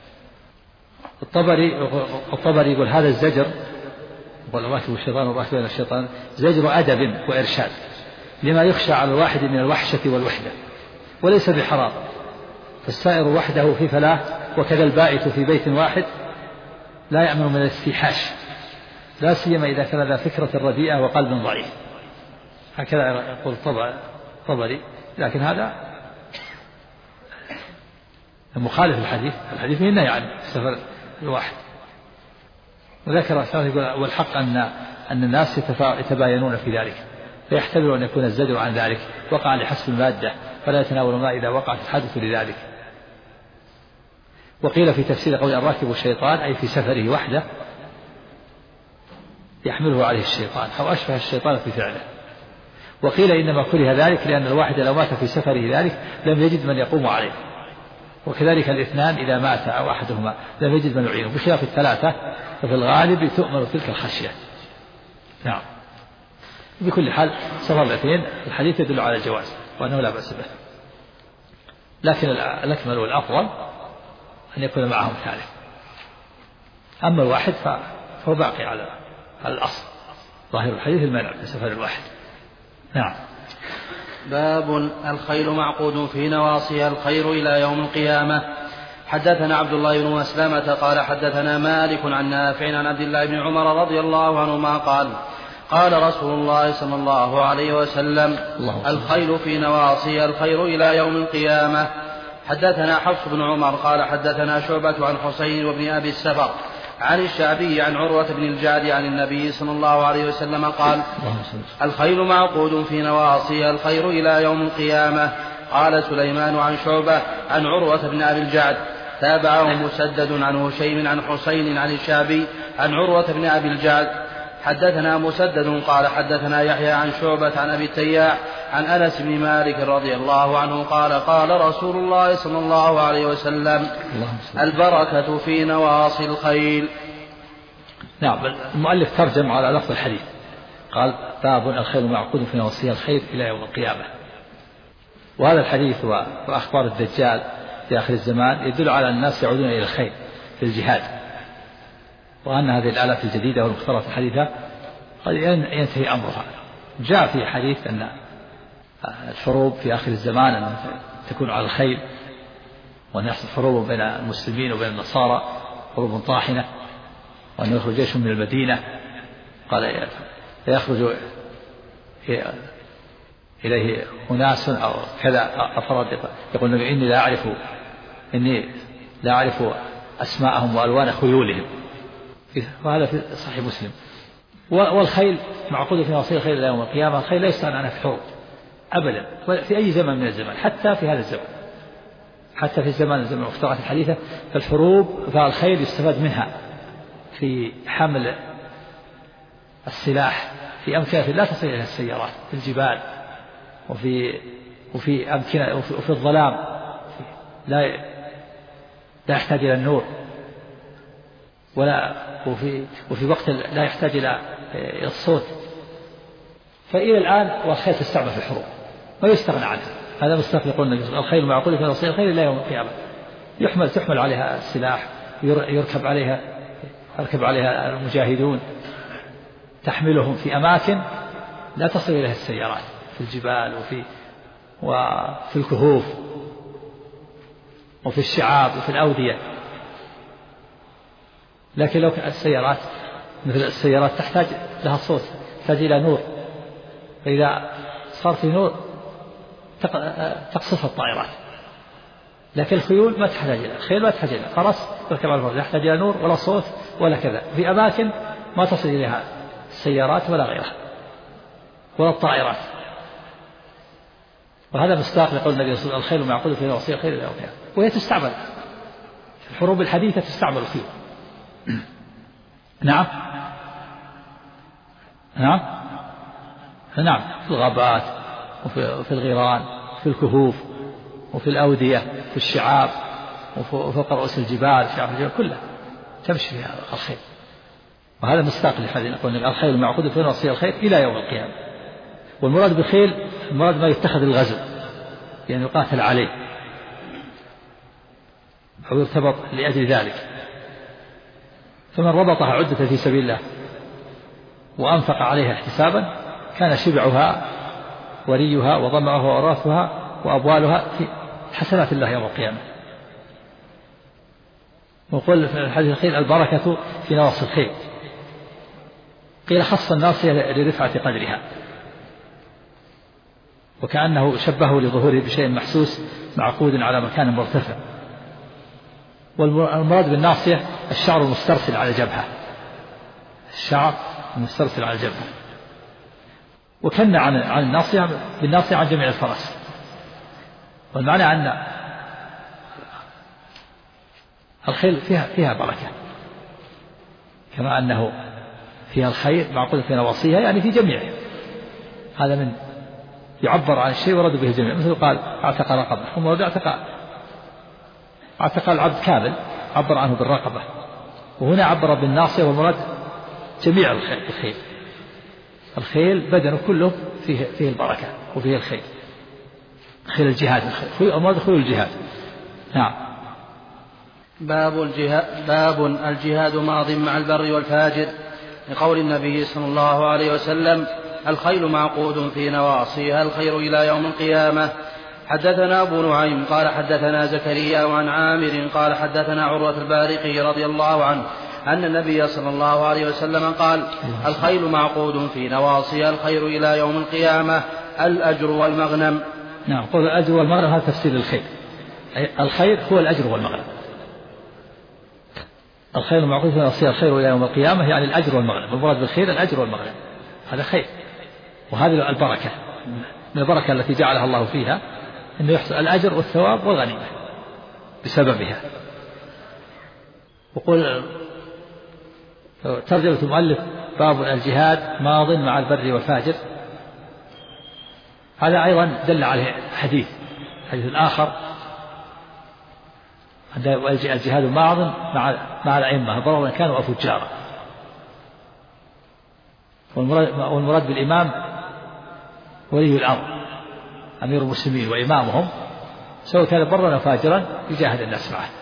الطبري يقول هذا الزجر، والراكب الشيطان والراكبين الشيطان، زجر أدب وإرشاد لما يخشى على الواحد من الوحشة والوحدة، وليس بحرام، فالسائر وحده في فلاح، وكذا البائت في بيت واحد لا يأمن من الاستيحاش، لا سيما إذا كان ذا فكرة رديئة وقلب ضعيف. هكذا يقول الطبري، لكن هذا مخالف الحديث فيه النهي عن سفر الواحد. وذكر يقول والحق أن الناس يتباينون في ذلك، فيحتمل أن يكون الزجر عن ذلك وقع لحسب المادة، فلا يتناول ما إذا وقعت الحادث لذلك. وقيل في تفسير قول الراكب الشيطان أي في سفره وحده يحمله عليه الشيطان، أو أشبه الشيطان في فعله. وقيل إنما كره ذلك لأن الواحد لو مات في سفره ذلك لم يجد من يقوم عليه، وكذلك الاثنان إذا مات أو أحدهما لم يجد من يعينه، بخلاف الثلاثة ففي الغالب تؤمن تلك الخشية. نعم. بكل حال سفر الاثنين الحديث يدل على الجواز وأنه لا بأس به، لكن الأكمل والأفضل أن يكون معهم ثالث. أما الواحد فهو باقي على الأصل، ظاهر الحديث المنع في سفر الواحد. نعم. باب الخيل معقود في نواصيها الخير إلى يوم القيامة. حدثنا عبد الله بن مسلمة قال حدثنا مالك عن نافع عن عبد الله بن عمر رضي الله عنهما قال رسول الله صلى الله عليه وسلم الخيل في نواصيها الخير إلى يوم القيامة. حدثنا حفص بن عمر قال حدثنا شعبة عن حسين وابن أبي السفر عن الشعبي عن عروة بن الجعد عن النبي صلى الله عليه وسلم قال الخيل معقود في نواصيها الخير إلى يوم القيامة. قال سليمان عن شعبة عن عروة بن أبي الجعد تابعه مسدد عن هشيم عن حسين عن الشعبي عن عروة بن أبي الجعد. حدثنا مسدد قال حدثنا يحيى عن شعبة عن أبي التياح عن أنس بن مالك رضي الله عنه قال رسول الله صلى الله عليه وسلم البركة في نواصي الخيل. نعم. المؤلف ترجم على لفظ الحديث، قال باب الخيل معقود في نواصيها الخير إلى يوم القيامة. وهذا الحديث وأخبار الدجال في آخر الزمان يدل على أن الناس يعودون إلى الخير في الجهاد، وأن هذه الآلات الجديدة والمخترعات الحديثة قد ينتهي أمرها. جاء في حديث أن الحروب في آخر الزمان أن تكون على الخيل، وأن يحصل حروب بين المسلمين وبين النصارى، حروب طاحنة، وأن يخرج جيش من المدينة. قال يخرج إليه أناس أو كذا أفراد، يقول النبي إني لا أعرف أسماءهم وألوان خيولهم، وهذا في صحيح مسلم. والخيل معقود في نواصي الخيل إلى يوم القيامة. الخيل لا يستغنى عنها في الحروب أبدا في أي زمن من الزمان، حتى في هذا الزمن، حتى في الزمان المخترعات الحديثة. فالحروب فالخيل يستفاد منها في حمل السلاح في أمكنة لا تصل إليها السيارات، في الجبال وفي أمكنة وفي الظلام لا يحتاج إلى النور، وفي وقت لا يحتاج إلى الصوت. فإلى الآن والخيل تستعمل في الحروب ما يستغنى عنها. هذا مستقل يقول الخيل معقول في نواصي الخيل إلى يوم القيامة. تحمل عليها السلاح، يركب عليها المجاهدون، تحملهم في أماكن لا تصل إليها السيارات، في الجبال وفي الكهوف وفي الشعاب وفي الأودية. لكن لو السيارات مثل السيارات تحتاج لها صوت، تحتاج إلى نور، فإذا صار في نور تقصف الطائرات. لكن الخيول ما تحتاج إلى، الخيل ما تحتاج إلى، فرس تركب على الفرس لا يحتاج إلى نور ولا صوت ولا كذا، في أماكن ما تصل إليها السيارات ولا غيرها ولا الطائرات. وهذا مصداق لقول النبي صلى الله عليه وسلم الخيل معقود في نواصي الخيل إلى يوم القيامة. وهي تستعمل في الحروب الحديثة، تستعمل الخيول. نعم في الغابات وفي الغيران، في الكهوف وفي الأودية، في الشعاب وفوق رؤوس الجبال، شعاب الجبال كلها تمشي فيها الخيل. وهذا مصداق لحديث نقول الخيل معقود في نواصي الخيل إلى يوم القيامة. والمراد بالخيل المراد ما يتخذ للغزو، يعني يقاتل عليه أو يرتبط لأجل ذلك. فمن ربطها عدة في سبيل الله وأنفق عليها احتسابا كان شبعها وريها وضمعها وراثها وأبوالها في حسنات الله يوم القيامة. وقل في الحديث الخيل البركة في نواصي الخيل. قيل خص الناصية لرفعة قدرها، وكأنه شبهه لظهوره بشيء محسوس معقود على مكان مرتفع. والمراد بالناصية الشعر المسترسل على الجبهة، الشعر المسترسل على الجبهة. وكنا عن الناصية بالناصية عن جميع الفرس. والمعنى أن الخيل فيها بركة، كما أنه فيها الخير معقود في نواصيها، يعني في جميعها. هذا من يعبر عن الشيء ورد به الجميع، مثل قال اعتق رقبة، ثم اعتق العبد كامل عبر عنه بالرقبة، وهنا عبر بالناصية، والمراد جميع الخيل. الخيل بدنه كله فيه البركة وفيه الخير. خيل الجهاد، المراد خيل الجهاد. نعم. باب الجهاد ماض مع البر والفاجر، لقول النبي صلى الله عليه وسلم الخيل معقود في نواصيها الخير إلى يوم القيامة. حدثنا أبو نعيم قال حدثنا زكريا عن عامر قال حدثنا عروة البارقي رضي الله عنه أن النبي صلى الله عليه وسلم قال الخيل معقود في نواصيها الخير إلى يوم القيامة الأجر والمغنم. نعم، قول الأجر والمغنم هذا تفسير الخير. الخير هو الأجر والمغنم. الخير معقود في نواصيها الخير إلى يوم القيامة، يعني الأجر والمغنم. المراد بالخير الأجر والمغنم، هذا خير. وهذه البركة من البركة التي جعلها الله فيها أنه يحصل الأجر والثواب والغنيمة بسببها. وقل ترجمة المؤلف باب الجهاد ماض مع البر والفاجر، هذا أيضا دل عليه حديث آخر الجهاد ماض مع الأئمة برا كانوا أفجارا. والمراد بالإمام ولي الأمر أمير المسلمين وإمامهم، سواء كان برا أو فاجرا يجاهد الناس معه.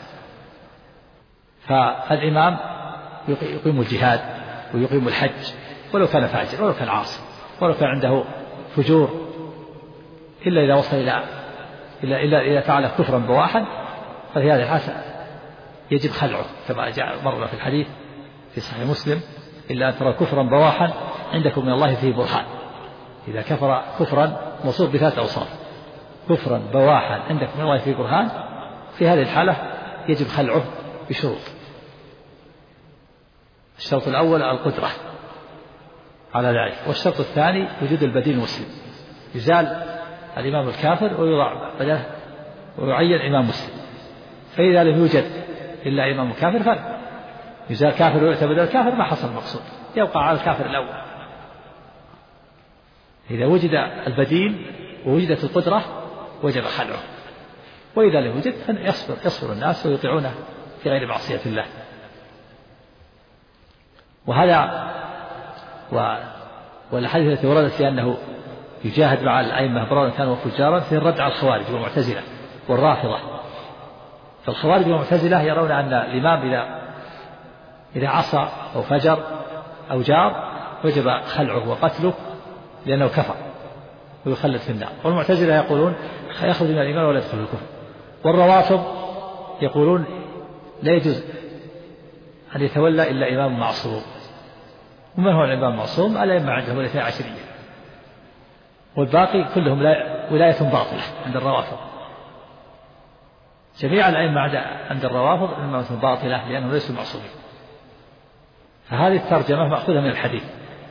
فالإمام يقيم الجهاد ويقيم الحج ولو كان فاجر ولو كان عاصي ولو كان عنده فجور، إلا إذا وصل إلى فعل كفرا بواحا ففي هذه الحالة يجب خلعه كما جاء مرة في الحديث في صحيح مسلم: إلا أن ترى كفرا بواحا عندكم من الله فيه برهان. إذا كفر كفرا موصوف بثلاث أوصاف: كفرا بواحا عندكم من الله فيه برهان، في هذه الحالة يجب خلعه بشروط. الشرط الأول القدرة على ذلك، والشرط الثاني وجود البديل المسلم، يزال الإمام الكافر ويوضع بدله ويعين إمام مسلم. فإذا لم يوجد إلا إمام كافر فيزال كافر ويؤتى بدل الكافر، ما حصل المقصود، يبقى على الكافر الأول. إذا وجد البديل ووجدت القدرة وجب خلعه، وإذا لم يوجد يصبر الناس ويطيعونه في غير معصية الله. وهذا والحديث التي وردت في أنه يجاهد مع الأئمة برا كانوا وفجارا في الرد على الخوارج والمعتزلة والرافضة. فالخوارج والمعتزلة يرون أن الإمام إذا عصى أو فجر أو جار وجب خلعه وقتله لأنه كفر ويخلد في النار. والمعتزلة يقولون يخرج من الإيمان ولا يدخل الكفر. والروافض يقولون لا يجوز أن يتولى إلا إمام معصوم. ومن هو الإمام المعصوم؟ الأئمة عندهم الاثنى عشرية، والباقي كلهم ولاية باطلة عند الروافض. جميع الأئمة عند الروافض إمامة باطلة لأنهم ليسوا معصومين. فهذه الترجمة مأخوذة من الحديث،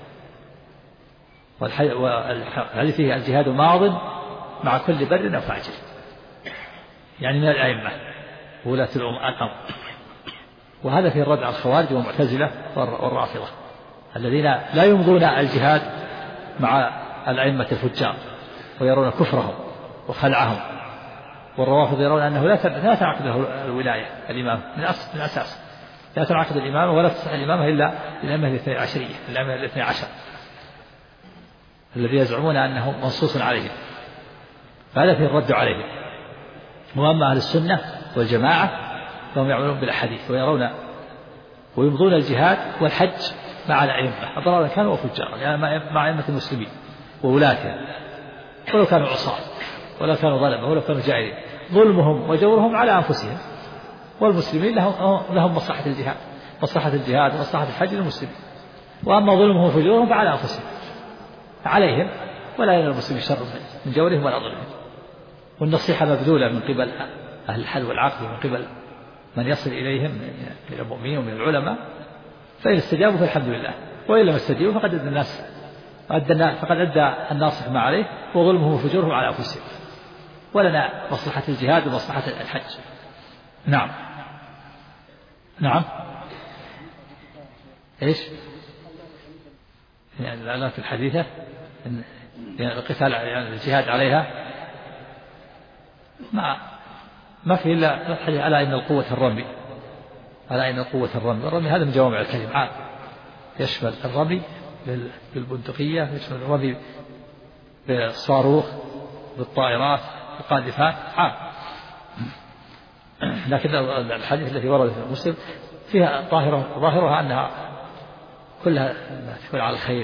والحديث فيه الجهاد ماض مع كل بر أو فاجر، يعني من الأئمة وولاة الأمر. وهذا فيه الرد على الخوارج والمعتزلة والرافضة الذين لا يمضون الجهاد مع الأئمة الفجار ويرون كفرهم وخلعهم. والروافض يرون أنه لا تنعقد له الولاية الإمام من الأساس، لا تنعقد الإمامة ولا تصح الإمامة إلا الأئمة الاثنى عشرية، الأئمة الاثنى عشر الذين يزعمون أنه منصوص عليهم، فهذا فيه الرد عليهم. وأما أهل السنة والجماعة فهم يعملون بالأحاديث ويرون ويمضون الجهاد والحج مع الأئمة أبرارا كانوا وفجارا، يعني مع أئمة المسلمين وولاتهم، ولو كانوا عصاة ولو كانوا ظلمة ولو كانوا جائرين. ظلمهم وجورهم على أنفسهم، والمسلمين لهم مصلحة الجهاد ومصلحة الحج للمسلمين. وأما ظلمهم وفجورهم فعلى أنفسهم، عليهم، ولا ينال المسلمين شر من جورهم ولا ظلمهم. والنصيحة مبذولة من قبل أهل الحل والعقل ومن قبل من يصل إليهم من المؤمنين ومن العلماء، فإن استجابوا فالحمد لله، وإن لم يستجيبوا فقد أدى الناصح ما عليه، وظلمهم وفجورهم على أنفسهم، ولنا مصلحة الجهاد ومصلحة الحج. نعم إيش يعني الآلات الحديثة القتال يعني الجهاد عليها ما في إلا الحديث على أن القوة الرمي هذا من جوامع الكلم عام، يشمل الرمي بالبندقية، يشمل الرمي بالصاروخ بالطائرات بالقاذفات عام. لكن الحديث الذي ورد في مسلم فيها ظاهرها أنها كلها تكون على الخير.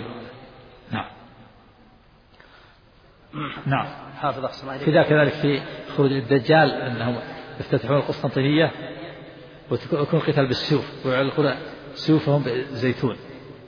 نعم حافظ أحسن كذا كذلك في خروج الدجال أنهم يفتتحون القسطنطينية ويكون قتال بالسيوف ويعلقون سيوفهم بالزيتون.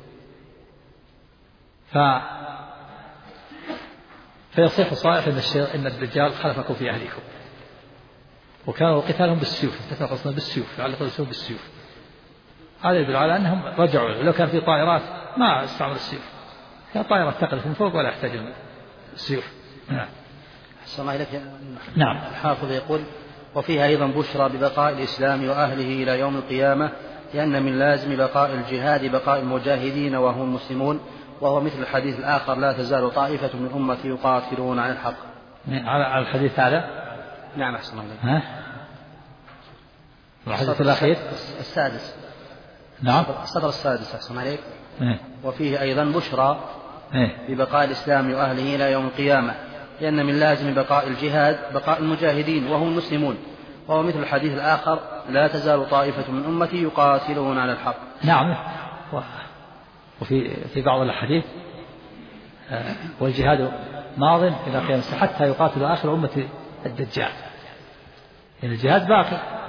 فيصيح صائح إن الدجال خلفكم في أهليكم. وكانوا قتالهم بالسيوف، افتتحوا القسطنطينية بالسيوف، يعلقون السيوف بالسيوف. هذا يدل على أنهم رجعوا، لو كان في طائرات ما استعملوا السيوف، كان طائرة تقذف من فوق ولا يحتاج السيوف. نعم. الحافظ يقول: وفيها أيضا بشرى ببقاء الإسلام وأهله إلى يوم القيامة، لأن من لازم بقاء الجهاد بقاء المجاهدين وهم المسلمون، وهو مثل الحديث الآخر: لا تزال طائفة من أمتي يقاتلون عن الحق. على الحديث هذا. نعم أحسن الله. الحديث الأخير السادس. نعم الصدر السادس أحسن عليك. وفيه أيضا بشرى ببقاء الإسلام وأهله إلى يوم القيامة، لأن من لازم بقاء الجهاد بقاء المجاهدين وهم المسلمون، وهو مثل الحديث الآخر: لا تزال طائفة من أمتي يقاتلون على الحق. نعم. وفي بعض الحديث: والجهاد ماض إلى قيام الساعة حتى يقاتل آخر أمة الدجال. يعني الجهاد باقي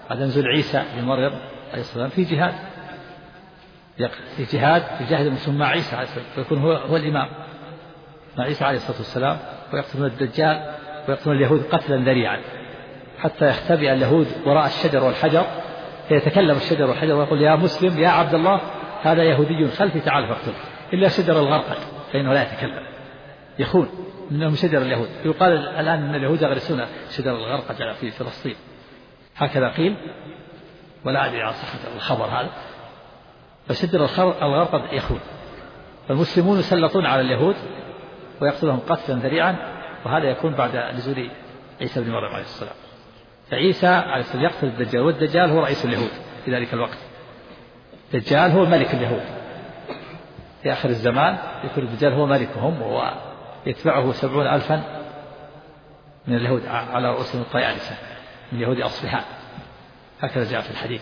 بعد نزول عيسى بن مريم عليه السلام في جهاد، في جهاد يجاهد المسلمون مع عيسى عليه السلام، فيكون هو الإمام مع عيسى عليه الصلاة والسلام، ويقتلون الدجال ويقتلون اليهود قتلا ذريعا حتى يختبئ اليهود وراء الشجر والحجر، فيتكلم الشجر والحجر ويقول يا مسلم يا عبد الله هذا يهودي خلفي تعال فاقتله، إلا شجر الغرقد فإنه لا يتكلم، يخون منهم شجر اليهود. يقال الآن أن اليهود يغرسون شجر الغرقد في فلسطين، هكذا قيل ولا أدري عن صحة الخبر هذا، فشجر الغرقد يخون، فالمسلمون يسلطون على اليهود ويقتلهم قتلا ذريعا، وهذا يكون بعد نزول عيسى بن مريم عليه السلام. فعيسى عليه السلام يقتل الدجال، والدجال هو رئيس اليهود في ذلك الوقت، الدجال هو ملك اليهود في آخر الزمان، يكون الدجال هو ملكهم ويتبعه 70,000 من اليهود على رؤوسهم الطيالسة من يهود أصفهان، هكذا جاء في الحديث.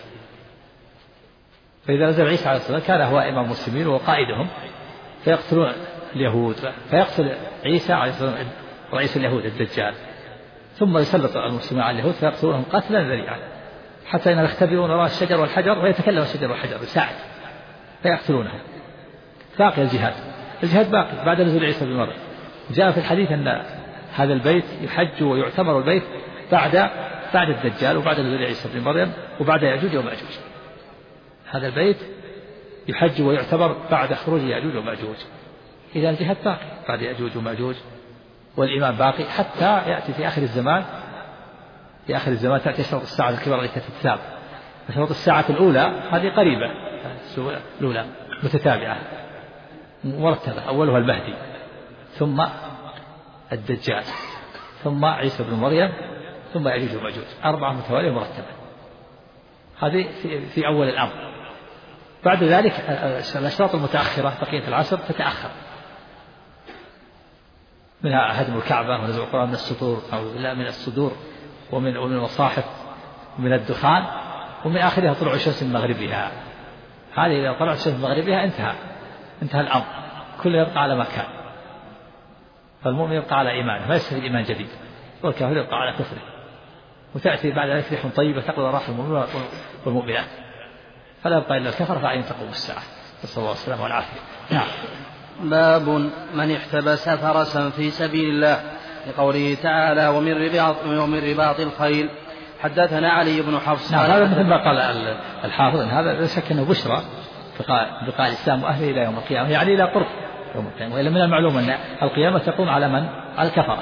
فإذا نزل عيسى عليه السلام كان هو إمام المسلمين وقائدهم، فيقتلون اليهود، فيقتل عيسى عليه السلام رئيس اليهود الدجال، ثم يسلط المسلمين على اليهود فيقتلونهم قتلا ذريعا حتى إنهم يختبئون وراء الشجر والحجر، ويتكلم الشجر والحجر بساعد فيقتلونهم. باقي الجهاد باقي بعد نزول عيسى بن مريم. جاء في الحديث أن هذا البيت يحج ويعتمر البيت بعد الدجال وبعد نزول عيسى بن مريم وبعد يأجوج ومأجوج. هذا البيت يحج ويعتبر بعد خروج يأجوج ومأجوج. إذا الجهاد باقي بعد يأجوج ومأجوج، والإيمان باقي حتى يأتي في آخر الزمان. في آخر الزمان تأتي أشراط الساعة الكبرى التي تتتابع. أشراط الساعة الأولى هذه قريبة، الأولى متتابعة مرتبة، أولها المهدي ثم الدجال ثم عيسى بن مريم ثم يأجوج ومأجوج، 4 متوالية مرتبة. هذه في أول الأمر. بعد ذلك الأشراط المتأخرة بقية العصر تتأخر، منها هدم الكعبة ونزع القرآن من السطور أو لا من الصدور ومن المصاحف ومن الدخان، ومن آخرها طلوع الشمس من مغربها. هذه إذا طلعت الشمس من مغربها انتهى الأمر، كله يبقى على ما كان. فالمؤمن يبقى على إيمانه، ما يستفيد إيمان جديد، والكافر يبقى على كفره. وتأتي بعد ذلك ريح طيبة تقضي راح المؤمنين والمؤمنات، فلا يبقى إلا الكفر، فعليهم تقوم الساعة. نسأل الله السلامة والعافية. نعم. باب من احتبس فرسا في سبيل الله، لقوله تعالى ومن رباط الخيل. حدثنا علي بن حفص. نعم، هذا مثل ما قال الحافظ، هذا لا شك أنه بشرى بقاء الإسلام وأهله إلى يوم القيامة، يعني إلى قرب يوم القيامة. وإلا من المعلوم أن القيامة تقوم على من؟ على الكفرة.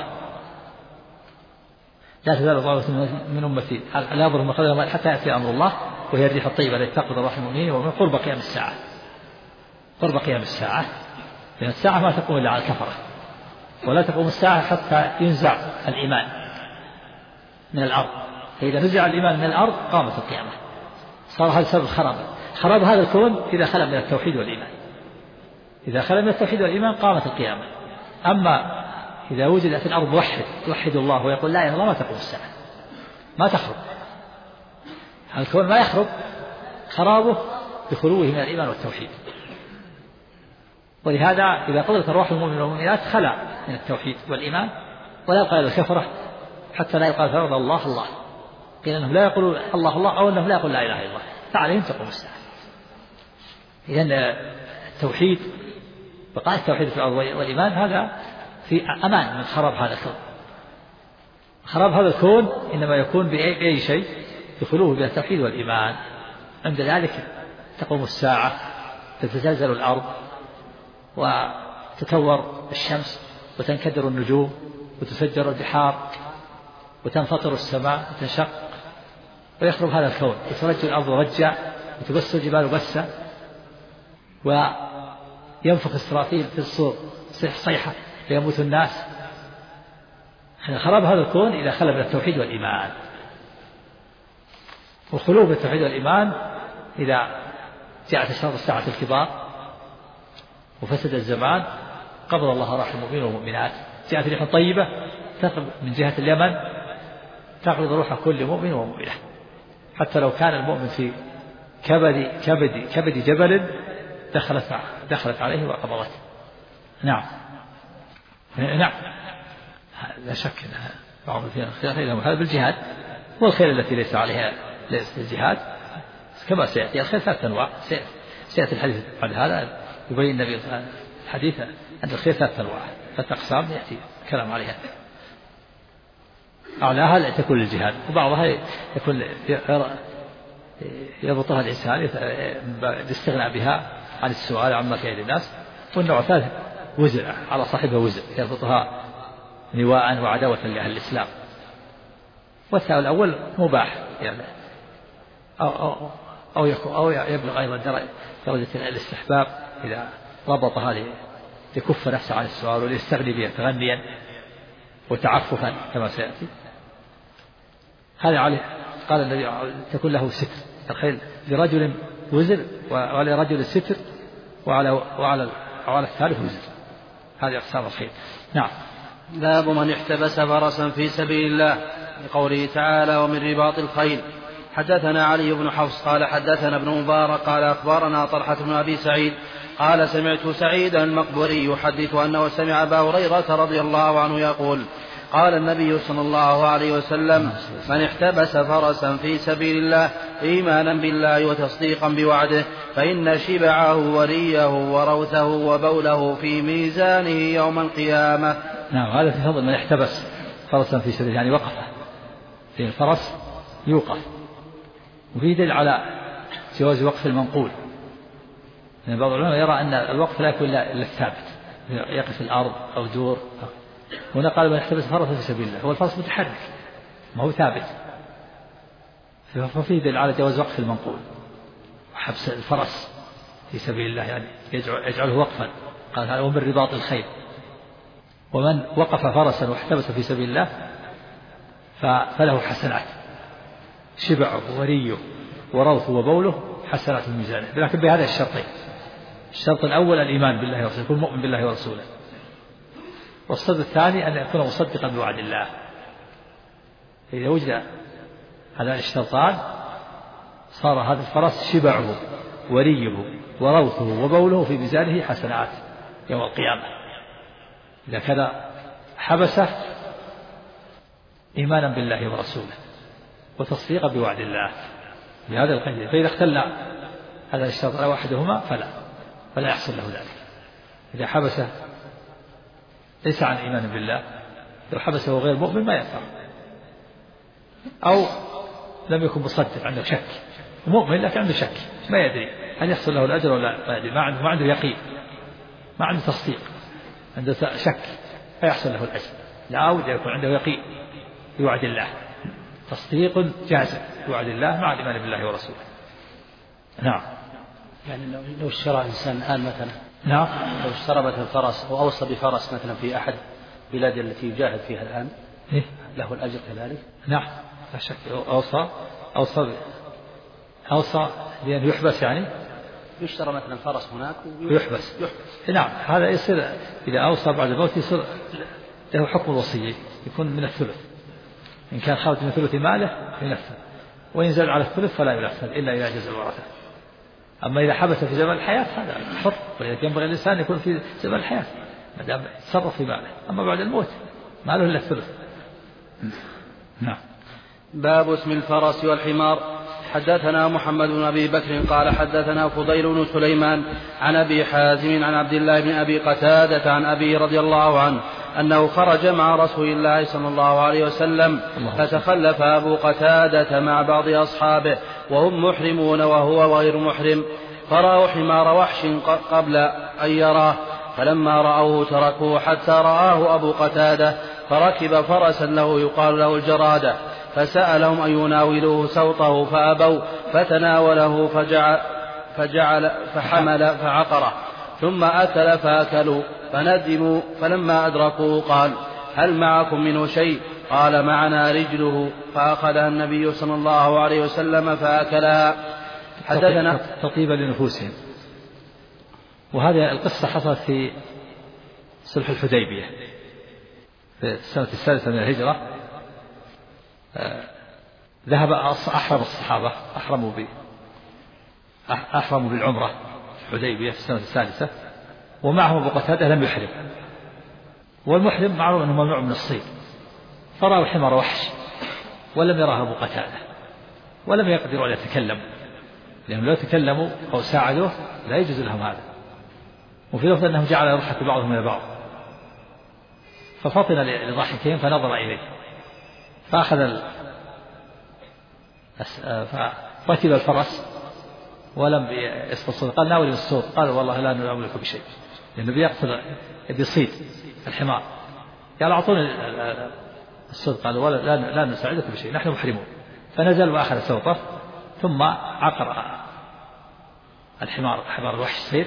لا تزال طائفة من أمتي لا يضرهم خذلهم حتى يأتي أمر الله، وهي الريح الطيبة التي تقبض روح المؤمنين ومن قرب قيام الساعة. قرب قيام الساعة، لأن الساعة ما تقوم إلا على الكفرة، ولا تقوم الساعة حتى ينزع الإيمان من الأرض. فإذا نزع الإيمان من الأرض قامت القيامة. صار هذا سبب خراب هذا الكون إذا خلى من التوحيد والإيمان. إذا خلى من التوحيد والإيمان قامت القيامة. أما إذا وجد في الأرض يوحد الله ويقول لا إله إلا الله، ما تقوم الساعة، ما تخرب. الكون ما يخرب، خرابه بخلوه من الإيمان والتوحيد. ولهذا إذا قدرت أرواح المؤمنين والمؤمنات خلع من التوحيد والإيمان، ولا يقال الكفرة حتى لا يقال فرض الله الله، قيل أنهم لا يقولون الله الله أو أنهم لا يقولون لا إله إلا الله، فعليهم تقوم الساعة. إذن التوحيد، بقاء التوحيد في الأرض والإيمان هذا في أمان من خراب هذا الكون. خراب هذا الكون إنما يكون بأي شيء يخلوه بالتوحيد والإيمان. عند ذلك تقوم الساعة، تتزلزل الأرض وتكور الشمس وتنكدر النجوم وتفجر البحار وتنفطر السماء وتنشق ويخرب هذا الكون، وترج الأرض رجا وتبس الجبال بسا، وينفخ إسرافيل في الصور صيحة فيموت الناس. خراب هذا الكون إذا خلى من التوحيد والإيمان. وخلوه بالتوحيد والإيمان إذا جاءت أشراط الساعة الكبار وفسد الزمان، قبض الله روح المؤمنين والمؤمنات. جاءت ريح طيبة تقبض من جهة اليمن، تقبض روح كل مؤمن ومؤمنة، حتى لو كان المؤمن في كبد جبل دخلت عليه وقبضته. نعم لا شك بعض فيها خير، هذا بالجهاد، والخير التي ليس عليها للجهاد كما سيأتي الخير 3 أنواع. سيأتي الحديث بعد هذا يبين النبي الحديث أن الخير 3 أنواع 3 أقسام يأتي الكلام عليها. أعلاها تكون للجهاد وبعضها يكون يربطها الإنسان يستغنى بها عن السؤال عما كان للناس. والنوع الثالث وزر على صاحبها وزر يربطها نواء وعداوة لأهل الإسلام. والثالث الأول مباح يعني أو يبلغ أيضا درجة الاستحباب إذا ربطها ليكف نفسه عن السؤال وليستغني بها تغنيا وتعففا كما سيأتي. هذا عليه قال النبي تكون له ستر الخيل لرجل وزر ولرجل ستر وعلى الثالث وزر. هذه أقسام الخيل. نعم. باب من احتبس فرسا في سبيل الله لقوله تعالى ومن رباط الخيل. حدثنا علي بن حفص قال حدثنا ابن مبارك قال أخبرنا طلحة بن أبي سعيد قال سمعت سعيدا المقبري يحدث أنه سمع أبا هريرة رضي الله عنه يقول قال النبي صلى الله عليه وسلم من احتبس فرسا في سبيل الله إيمانا بالله وتصديقا بوعده فإن شبعه وريه وروثه وبوله في ميزانه يوم القيامة. نعم. هذا في فضل من احتبس فرسا في سبيل يعني وقفه. في الفرس يوقف وفي دليل على جواز وقف المنقول. يعني بعض العلماء يرى أن الوقف لا يكون إلا الثابت يقف الأرض أو دور. هنا قال من احتبس فرسا في سبيل الله هو الفرس متحرك ما هو ثابت ففيه دليل على جواز وقف المنقول وحبس الفرس في سبيل الله يعني يجعله وقفا. قال هذا ومن رباط الخيل. ومن وقف فرسا واحتبس في سبيل الله فله حسنات شبعه وريه وروثه وبوله حسنات في ميزانه لكن بهذا الشرطين. الشرط الأول الإيمان بالله ورسوله يكون مؤمن بالله ورسوله. والشرط الثاني أن يكون مصدقا بوعد الله. إذا وجد هذان الشرطان صار هذا الفرس شبعه وريه وروثه وبوله في ميزانه حسنات يوم القيامة. إذا كان حبسه إيمانا بالله ورسوله وتصديقا بوعد الله بهذا القيد. فإذا اختل هذا الشرط أو أحدهما فلا يحصل له ذلك. إذا حبسه ليس عن إيمان بالله لو حبسه غير مؤمن ما ينفع أو لم يكن مصدق عنده شك مؤمن لكن عنده شك ما يدري هل يحصل له الأجر ولا ما يدري ما عنده يقين ما عنده تصديق عنده شك فيحصل له الأجر. لا بد يكون عنده يقين بوعد الله تصديق جازم بوعد الله مع الإيمان بالله ورسوله. نعم. يعني لو اشترى إنسان الآن مثلا نعم لو اشترى مثلا فرس أو أوصى بفرس مثلا في أحد بلاد التي يجاهد فيها الآن له الأجر كذلك. نعم لا شك. أوصى بأن يحبس يعني يشترى مثلا فرس هناك ويحبس. نعم هذا يصير إذا أوصى بعد الموت يصير له حكم الوصية يكون من الثلث. إن كان خارج من ثلث ماله ينفذ وينزل على الثلث فلا ينفذ إلا إذا جاز الورثة. أما إذا حبس في زمن الحياة هذا حر ولكن ينبغي الإنسان يكون في زمن الحياة ما دام يتصرف في ماله. أما بعد الموت ما له إلا الثلث. نعم. باب اسم الفرس والحمار. حدثنا محمد بن أبي بكر قال حدثنا فضيل بن سليمان عن أبي حازم عن عبد الله بن أبي قتادة عن أبي رضي الله عنه أنه خرج مع رسول الله صلى الله عليه وسلم فتخلف أبو قتادة مع بعض أصحابه وهم محرمون وهو غير محرم فرأوا حمار وحش قبل أن يراه فلما رأوه تركوه حتى رآه أبو قتادة فركب فرسا له يقال له الجرادة فسألهم أن يناولوه سوطه فأبوا فتناوله فحمل فعقره ثم أكل فأكلوا فندموا فلما أدركوه قال هل معكم منه شيء؟ قال معنا رجله فأخذها النبي صلى الله عليه وسلم فأكلها. حدثنا تطيبا لنفوسهم. وهذه القصة حصلت في صلح الحديبية في السنة 6 من الهجرة. ذهب أحرم الصحابة أحرموا بالعمرة في الحديبية في السنة 6 ومعهم أبو قتادة لم يحرم والمحرم معروف أنه ممنوع من الصيد فرأوا حمار وحش ولم يراه أبو قتادة ولم يقدروا أن يتكلموا، لأنهم لو تكلموا أو ساعدوه لا يجوز لهم هذا. وفي لفظ أنه جعل يضحك بعضهم من بعض، ففطن لضحكهم فنظر إليه فأخذ فركب الفرس ولم يستصد، قال ناولي الصوت، قال والله لا نملك بشيء، لأنه بيقتل بيصيد الحمار، قال أعطوني الصوت، قال لا نساعدك بشيء نحن محرمون. فنزل وأخذ سوطه ثم عقر حمار الوحش السيد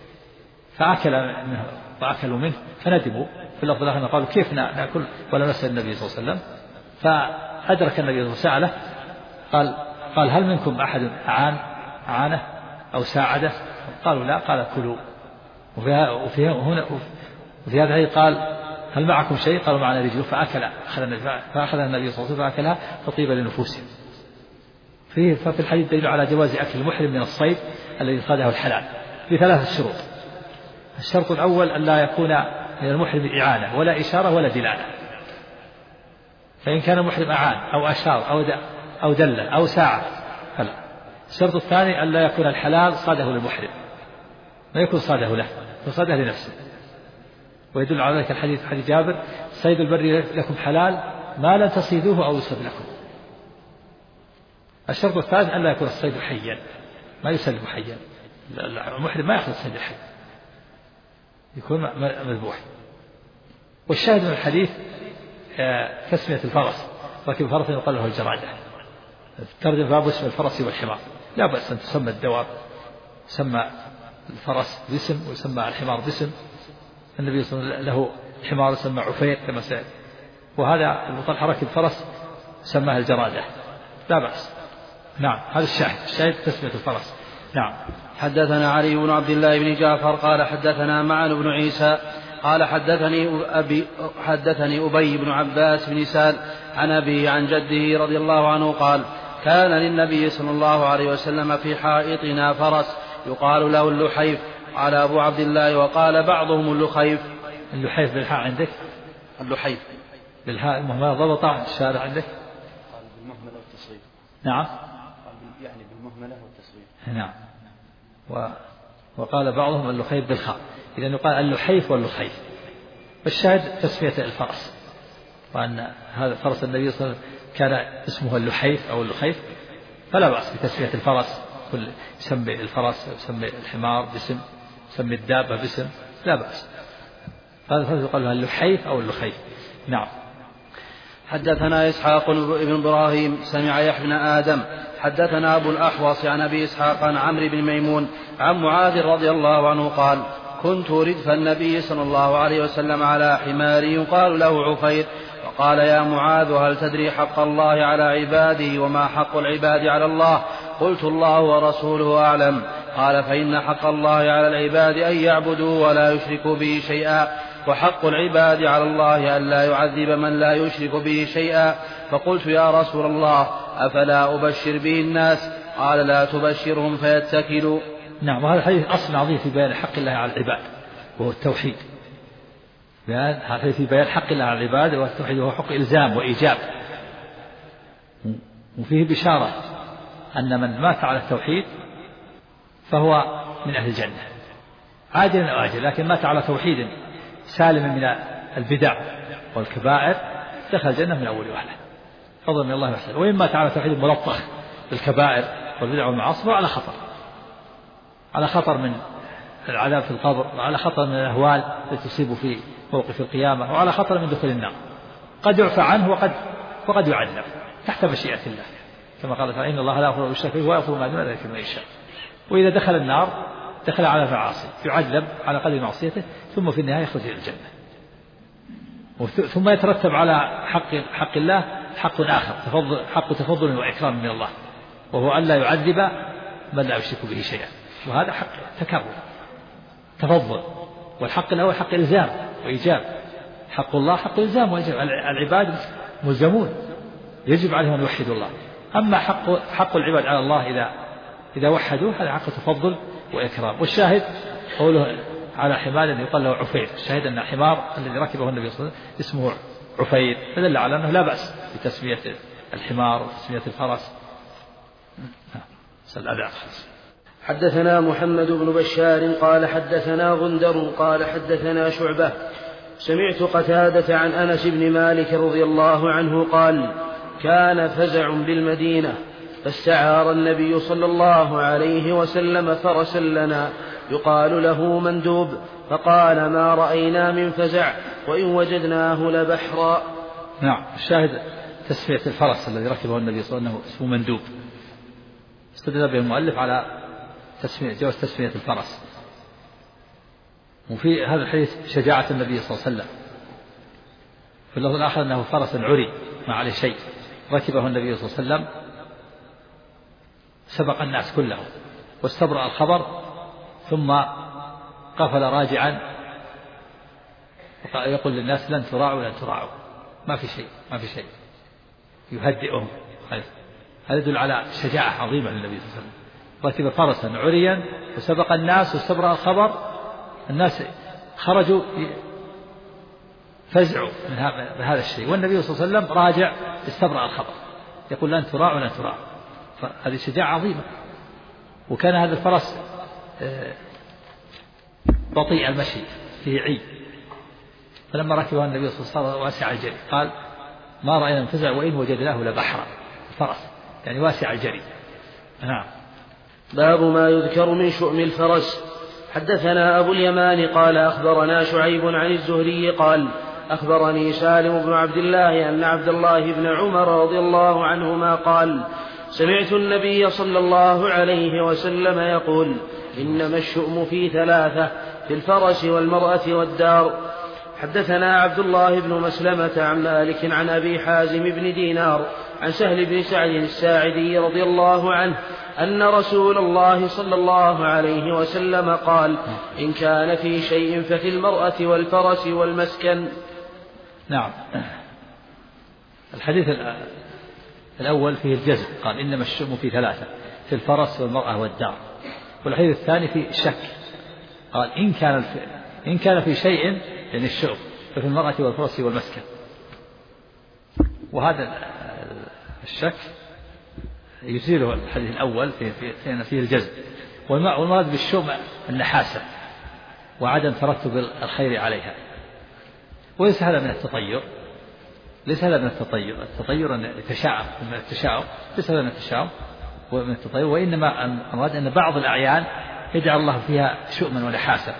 فأكلوا منه فندموا. في اللفظ الآخر قالوا كيف نأكل ولا نسأل النبي صلى الله عليه وسلم؟ فأدرك النبي صلى الله عليه وسلم قال هل منكم أحد أعانه أو ساعده؟ قالوا لا. قال كلوا. وفي هذا الحديث قال هل معكم شيء؟ قالوا معنا رجل. فأخذ النبي صلى الله عليه وسلم فأكلها فطيب لنفوسهم. ففي الحديث دليل على جواز أكل المحرم من الصيد الذي صاده الحلال بثلاثة شروط. الشرط الأول أن لا يكون من المحرم إعانة ولا إشارة ولا دلالة، فإن كان المحرم أعان أو أشار أو دل أو ساعد فلا. الشرط الثاني أن لا يكون الحلال صاده للمحرم، ما يكون صاده له، فصاده لنفسه. ويدل على ذلك الحديث حديث جابر صيد البر لكم حلال ما لم تصيدوه أو يصد لكم. الشرط الثالث أن لا يكون الصيد حيا، ما يسلم حيا، المحرم ما يأخذ الصيد الحي، يكون مذبوح. والشاهد من الحديث تسمية الفرس، ركب فرس يقال له الجرادة. ترجم باب اسم الفرس والحمار، لا بأس أن تسمى الدواب، يسمى الفرس باسم ويسمى الحمار باسم. النبي صلى الله عليه وسلم له حمار يسمى عفير كما سأل، وهذا المطلح ركب فرس سماه الجرادة، لا بأس. نعم هذا الشاهد تسمية الفرس. نعم. حدثنا علي بن عبد الله بن جعفر قال حدثنا معن بن عيسى قال حدثني أبي بن عباس بن سال عن أبيه عن جده رضي الله عنه قال كان للنبي صلى الله عليه وسلم في حائطنا فرس يقال له اللحيف. قال أبو عبد الله وقال بعضهم اللخيف. اللحيف بالحاء عندك؟ اللحيف بالحاء المهملة ضبط الشارع عندك؟ قال بالمهملة والتصريف. نعم يعني بالمهملة والتصريف. نعم. وقال بعضهم اللخيف بالخاء، إذا يقال اللحيف واللخيف. والشاهد تسمية الفرس، وأن هذا فرس النبي صلى الله عليه وسلم كان اسمه اللحيف أو اللخيف، فلا بأس بتسمية الفرس، كل يسمي الفرس يسمي الحمار باسم، يسمي الدابة باسم، لا بأس. هذا الفرس يقال له اللحيف أو اللخيف. نعم. حدثنا إسحاق بن إبراهيم سمع يحيى بن آدم حدثنا أبو الأحوص عن أبي إسحاق عن عمرو بن ميمون عن معاذ رضي الله عنه قال كنت ردف النبي صلى الله عليه وسلم على حمار يقال له عفير، فقال يا معاذ هل تدري حق الله على عباده وما حق العباد على الله؟ قلت الله ورسوله أعلم. قال فإن حق الله على العباد أن يعبدوا ولا يشركوا به شيئا، وحق العباد على الله أن لا يعذب من لا يشرك به شيئا. فقلت يا رسول الله أفلا أبشر به الناس؟ قال لا تبشرهم فيتكلوا. نعم. وهذا الحديث أصل عظيم في بيان حق الله على العباد وهو التوحيد. هذا في بيان حق الله على العباد وهو التوحيد، وهو حق إلزام وإيجاب. وفيه بشارة أن من مات على التوحيد فهو من أهل الجنة عاجلا أو آجلا، لكن مات على توحيد سالم من البدع والكبائر دخل الجنة من أول وهلة فضلا من الله وحسن. وإن مات على توحيد ملطخ بالكبائر والبدع والمعاصي على خطر من العذاب في القبر، وعلى خطر من الأهوال التي تصيب في موقف القيامة، وعلى خطر من دخول النار. قد يعفى عنه وقد يعذب تحت مشيئة الله، كما قال تعالى إن الله لا يغفر الشرك به ويغفر ما دون ذلك من يشاء. وإذا دخل النار دخل على معاصي يعذب على قدر معصيته، ثم في النهاية يخرج إلى الجنة. ثم يترتب على حق الله حق آخر، حق تفضل وإكرام من الله، وهو أن لا يعذب من لا يشرك به شيئا. وهذا حق تكرم تفضل. والحق الأول حق إلزام وإيجاب. حق الله حق إلزام وإيجاب، العباد ملزمون يجب عليهم أن يوحدوا الله. أما حق العباد على الله إذا وحدوه هذا حق تفضل وإكرام. والشاهد قوله على حمار يقال له عفير، الشاهد أن الحمار الذي ركبه النبي صلى الله عليه وسلم اسمه عفير، فدل على أنه لا بأس بتسمية الحمار وتسمية الفرس حدثنا محمد بن بشار قال حدثنا غندر قال حدثنا شعبة سمعت قتادة عن أنس بن مالك رضي الله عنه قال كان فزع بالمدينة فاستعار النبي صلى الله عليه وسلم فرسا لنا يقال له مندوب فقال ما رأينا من فزع وإن وجدناه لبحرا. نعم. الشاهد تسمية الفرس الذي ركبه النبي صلى الله عليه وسلم اسمه مندوب. استدل به المؤلف على جواز تسمية الفرس. وفي هذا الحديث شجاعة النبي صلى الله عليه وسلم. في اللفظ الآخر أنه فرس عري ما عليه شيء ركبه النبي صلى الله عليه وسلم سبق الناس كلهم واستبرأ الخبر ثم قفل راجعا يقول للناس لن تراعوا ما في شيء يهدئهم. هذا يدل على شجاعة عظيمة للنبي صلى الله عليه وسلم. ركب فرسا عريا وسبق الناس واستبرأ الخبر الناس خرجوا فزعوا من هذا الشيء والنبي صلى الله عليه وسلم راجع استبرأ الخبر يقول لن تراعوا فهذه شجاعة عظيمة. وكان هذا الفرس بطيء المشي فيه عي فلما ركبه النبي صلى الله عليه وسلم واسع الجري قال ما رأينا فزع وإن وجدناه لبحرا. الفرس يعني واسع الجري. نعم. باب ما يذكر من شؤم الفرس. حدثنا أبو اليمان قال أخبرنا شعيب عن الزهري قال أخبرني سالم بن عبد الله أن عبد الله بن عمر رضي الله عنهما قال سمعت النبي صلى الله عليه وسلم يقول إنما الشؤم في ثلاثة في الفرس والمرأة والدار. حدثنا عبد الله بن مسلمة عن مالك عن أبي حازم بن دينار عن سهل بن سعد الساعدي رضي الله عنه أن رسول الله صلى الله عليه وسلم قال إن كان في شيء ففي المرأة والفرس والمسكن. نعم. الحديث الأول فيه الجزم قال إنما الشؤم في ثلاثة في الفرس والمرأة والدار. والحديث الثاني فيه الشك قال إن كان في شيء يعني الشؤم ففي المرأة والفرس والمسكن. وهذا الشك يزيله الحديث الأول فيه الجزم. والمراد بالشؤم النحاسة وعدم ترتب الخير عليها. وليس هذا من التطير التطير أن يتشاءم من التشاؤم ليس هذا من التشاؤم ومن التطير وإنما المراد أن بعض الأعيان يجعل الله فيها شؤما ونحاسة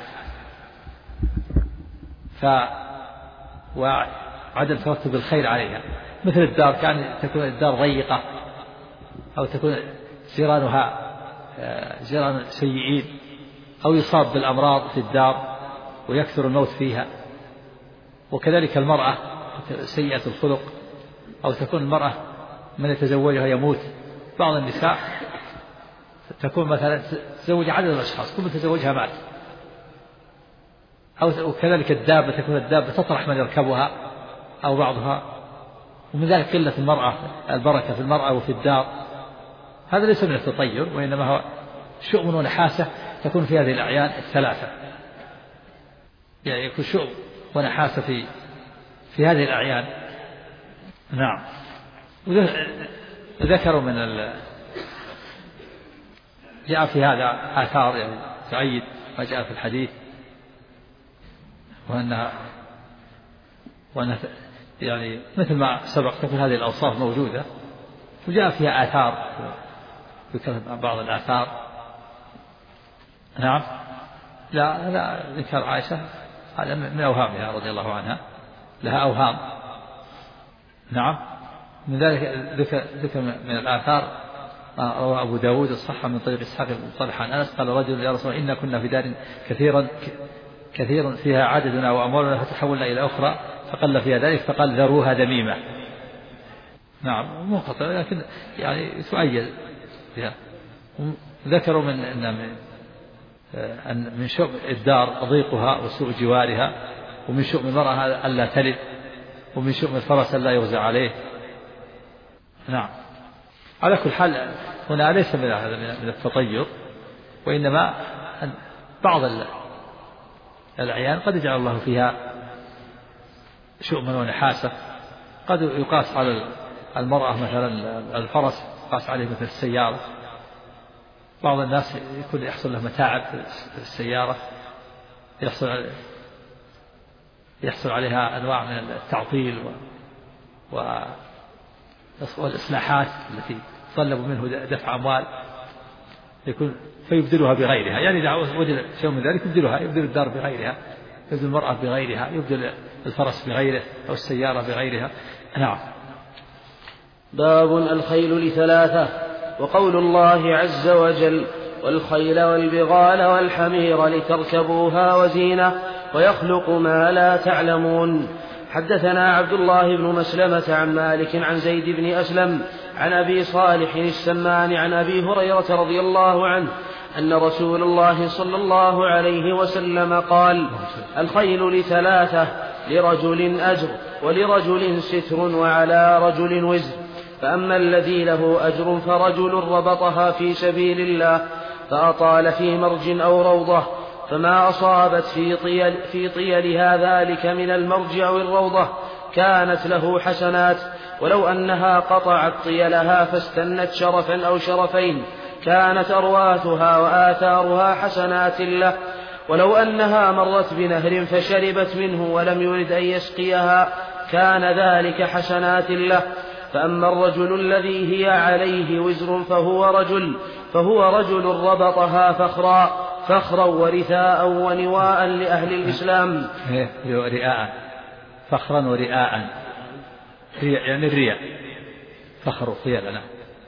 وعدم ترتب الخير عليها مثل الدار كان تكون الدار ضيقة أو تكون جيرانها جيران سيئين أو يصاب بالأمراض في الدار ويكثر الموت فيها. وكذلك المرأة سيئة الخلق أو تكون المرأة من يتزوجها يموت. بعض النساء تكون مثلا تزوج عدد الأشخاص كل من تزوجها مات. أو كذلك الدابة تكون الدابة تطرح من يركبها أو بعضها. ومن ذلك قلة المرأة البركة في المرأة وفي الدار. هذا ليس من التطير وإنما هو شؤم ونحاسة تكون في هذه الأعيان الثلاثة. يعني يكون شؤم ونحاسة في هذه الأعيان. نعم. ذكروا من جاء في هذا آثار يعني تؤيد ما جاء في الحديث وأنها يعني مثل ما سبق تكون هذه الأوصاف موجودة وجاء فيها آثار ذكر بعض الآثار. نعم. لا ذكر عائشة هذا من أوهامها رضي الله عنها لها أوهام. نعم. من ذلك ذكر من الآثار روى أبو داود الصحة من طريق إسحاق بن طلحة عن أنس قال رجل يا رسول الله إنا كنا في دار كثير فيها عددنا وأموالنا فتحولنا إلى أخرى فقل فيها ذلك فقال ذروها ذميمة. نعم. منقطع لكن يعني تؤيد فيها. ذكروا من شؤم الدار ضيقها وسوء جوارها ومن شؤم المرأة ألا تلد ومن شؤم الفرس ألا يغزى عليه. نعم. على كل حال هنا ليس من التطير وإنما بعض الأعيان قد يجعل الله فيها شؤما ونحاسة. قد يقاس على المرأة مثلا الفرس تقاس عليه مثل السيارة. بعض الناس يكون يحصل له متاعب في السيارة، يحصل عليها أنواع من التعطيل والإصلاحات التي تطلب منه دفع أموال، يكون فيبدلها بغيرها. يعني إذا وجد شيء من ذلك يبدل الدار بغيرها، يبدل المرأة بغيرها، يبدل الفرس بغيره أو السيارة بغيرها. نعم. باب الخيل لثلاثة. وقول الله عز وجل: والخيل والبغال والحمير لتركبوها وزينة ويخلق ما لا تعلمون. حدثنا عبد الله بن مسلمة عن مالك عن زيد بن أسلم عن أبي صالح السمان عن أبي هريرة رضي الله عنه أن رسول الله صلى الله عليه وسلم قال: الخيل لثلاثة، لرجل أجر ولرجل ستر وعلى رجل وزر. فأما الذي له أجر فرجل ربطها في سبيل الله فأطال في مرج أو روضة، فما أصابت في طيلها ذلك من المرج أو الروضة كانت له حسنات، ولو أنها قطعت طيلها فاستنت شرفا أو شرفين كانت أرواثها وآثارها حسنات له، ولو أنها مرت بنهر فشربت منه ولم يرد أن يسقيها كان ذلك حسنات له. فأما الرجل الذي هي عليه وزر فهو رجل ربطها فخرا ورثاء ونواء لأهل الإسلام. رئاء، فخرا ورئاء، يعني الرياء، فخر خيالنا.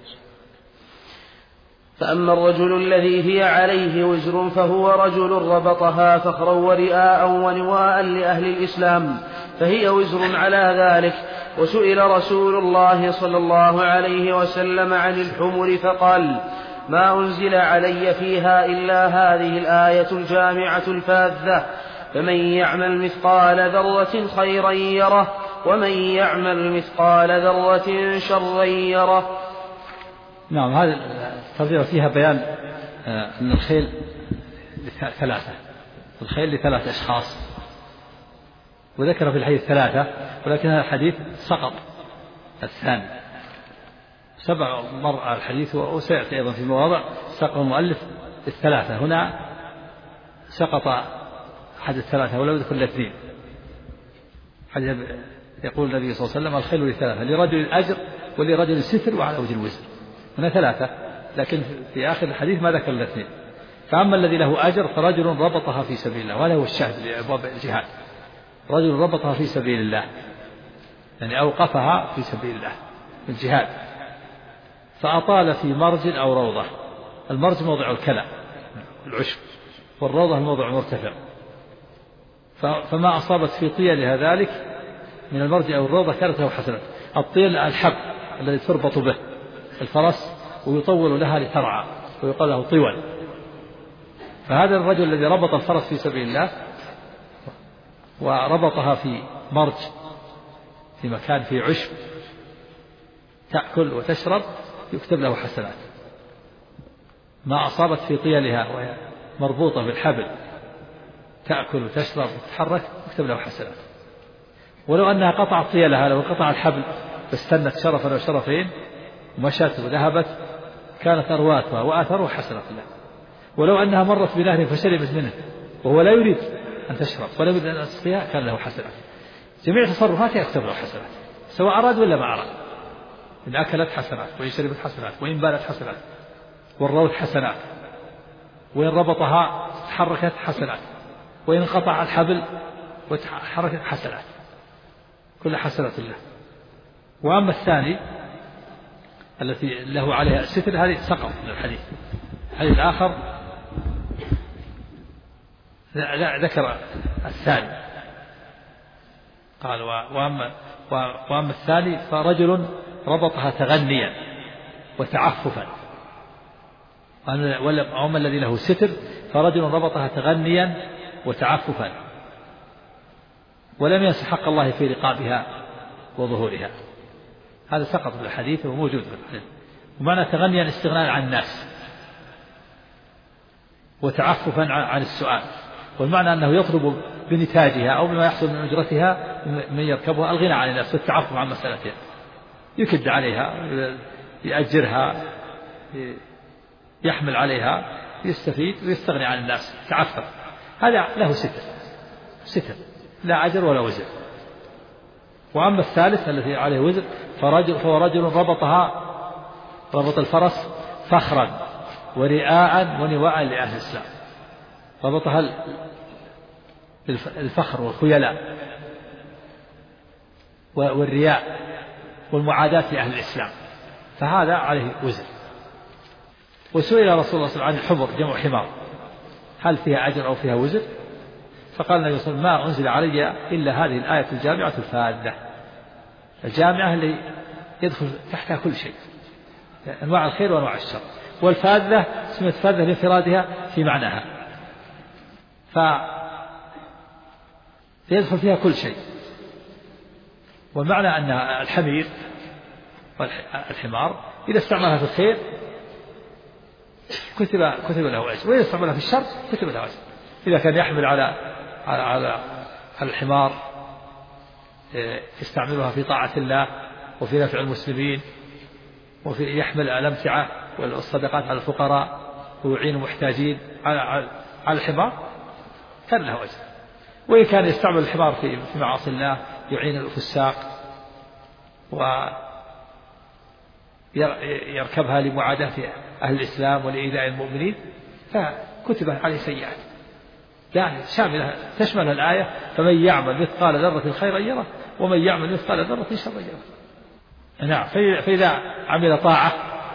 فأما الرجل الذي هي عليه وزر فهو رجل ربطها فخرا ورئاء ونواء لأهل الإسلام، فهي وزر على ذلك. وسئل رسول الله صلى الله عليه وسلم عن الحمر فقال: ما أنزل علي فيها إلا هذه الآية الجامعة الفاذة: فمن يعمل مثقال ذرة خيرا يره ومن يعمل مثقال ذرة شرا يره. نعم. هذا الترجمة فيها بيان أن الخيل ثلاثة، الخيل لثلاثة أشخاص، وذكر في الحديث ثلاثة، ولكن هذا الحديث سقط الثاني. سبع مر الحديث وسيأتي أيضا في مواضع سقط المؤلف الثلاثة. هنا سقط أحد الثلاثة ولم يذكر الاثنين. حديث يقول النبي صلى الله عليه وسلم: الخيل لثلاثة، لرجل أجر ولرجل ستر وعلى وجه الوزر. هنا ثلاثة، لكن في آخر الحديث ما ذكر الاثنين. فأما الذي له أجر فرجل ربطها في سبيل الله، وهذا هو الشاهد لأبواب الجهاد. رجل ربطها في سبيل الله، يعني أوقفها في سبيل الله في الجهاد، فأطال في مرج أو روضة. المرج موضع الكلى العشب، والروضة الموضع المرتفع. فما أصابت في طيلها ذلك من المرج أو الروضة كانت له حسنات. الطيل الحب الذي تربط به الفرس ويطول لها لترعى ويقال له طول. فهذا الرجل الذي ربط الفرس في سبيل الله وربطها في مرج في مكان فيه عشب تأكل وتشرب يكتب له حسنات. ما أصابت في طيلها وهي مربوطة بالحبل تأكل وتشرب وتتحرك يكتب له حسنات. ولو أنها قطعت طيلها، لو قطع الحبل فاستنت شرفا أو شرفين ومشت وذهبت كانت أرواثها وآثارها حسنات له. ولو أنها مرت بنهر فشربت منه وهو لا يريد أن تشرب ولا يريد أن تسقيها كان له حسنات. جميع تصرفاتها يكتب له حسنات، سواء أراد ولا ما أراد. إن أكلت حسنات، وإن شربت حسنات، وإن بالت حسنات، والروث حسنات، وإن ربطها تحركت حسنات، وإن قطع الحبل وتحركت حسنات، كل حسنات له. وأما الثاني التي له عليها ستر هذه سقط من الحديث. الحديث الآخر لا ذكر الثاني، قال: وأما الثاني فرجل ربطها تغنيا وتعففا. وأما الذي له ستر فرجل ربطها تغنيا وتعففا ولم ينس حق الله في رقابها وظهورها. هذا سقط في الحديث وموجود في الحديث. ومعنى تغنيا استغناء عن الناس، وتعففا عن السؤال، والمعنى أنه يطلب بنتاجها أو بما يحصل من أجرتها من يركبها الغنى عن الناس والتعفف عن مسألتها، يكد عليها يأجرها يحمل عليها يستفيد ويستغني عن الناس تعفف، هذا له ستر لا أجر ولا وزر. وأما الثالث الذي عليه وزر فهو رجل ربط الفرس فخرا ورئاء ونواء لأهل الإسلام، ربطها الفخر والخيلاء والرياء والمعاداة لأهل الإسلام، فهذا عليه وزر. وسئل رسول الله صلى الله عليه وسلم عن الحمر جمع حمار هل فيها أجر أو فيها وزر؟ فقال النبي صلى الله عليه وسلم ما أنزل علي إلا هذه الآية الجامعة الفاذة، الجامعة اللي يدخل تحتها كل شيء، أنواع الخير وأنواع الشر. والفاذة اسمها فاذة لانفرادها في معناها، فيدخل فيها كل شيء. والمعنى أن الحمير والحمار إذا استعملها في الخير كتب له أجر، وإذا استعملها في الشر كتب له أجر. إذا كان يحمل على الحمار يستعملها في طاعة الله وفي نفع المسلمين، وفي يحمل الأمتعة والصدقات على الفقراء ويعين المحتاجين على الحمار كان له أجر. وإن كان يستعمل الحمار في معاصي الله يعين الفساق ويركبها لمعاداة أهل الإسلام ولإيذاء المؤمنين فكتب عليه سيئات. يعني شاملة تشمل الآية فمن يعمل مثقال ذرة خيرا يره ومن يعمل مثقال ذرة شرا يره. نعم. فإذا عمل طاعة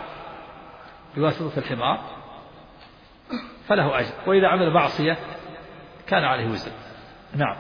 بواسطة الحمار فله أجر، وإذا عمل معصية كان عليه وزر. نعم.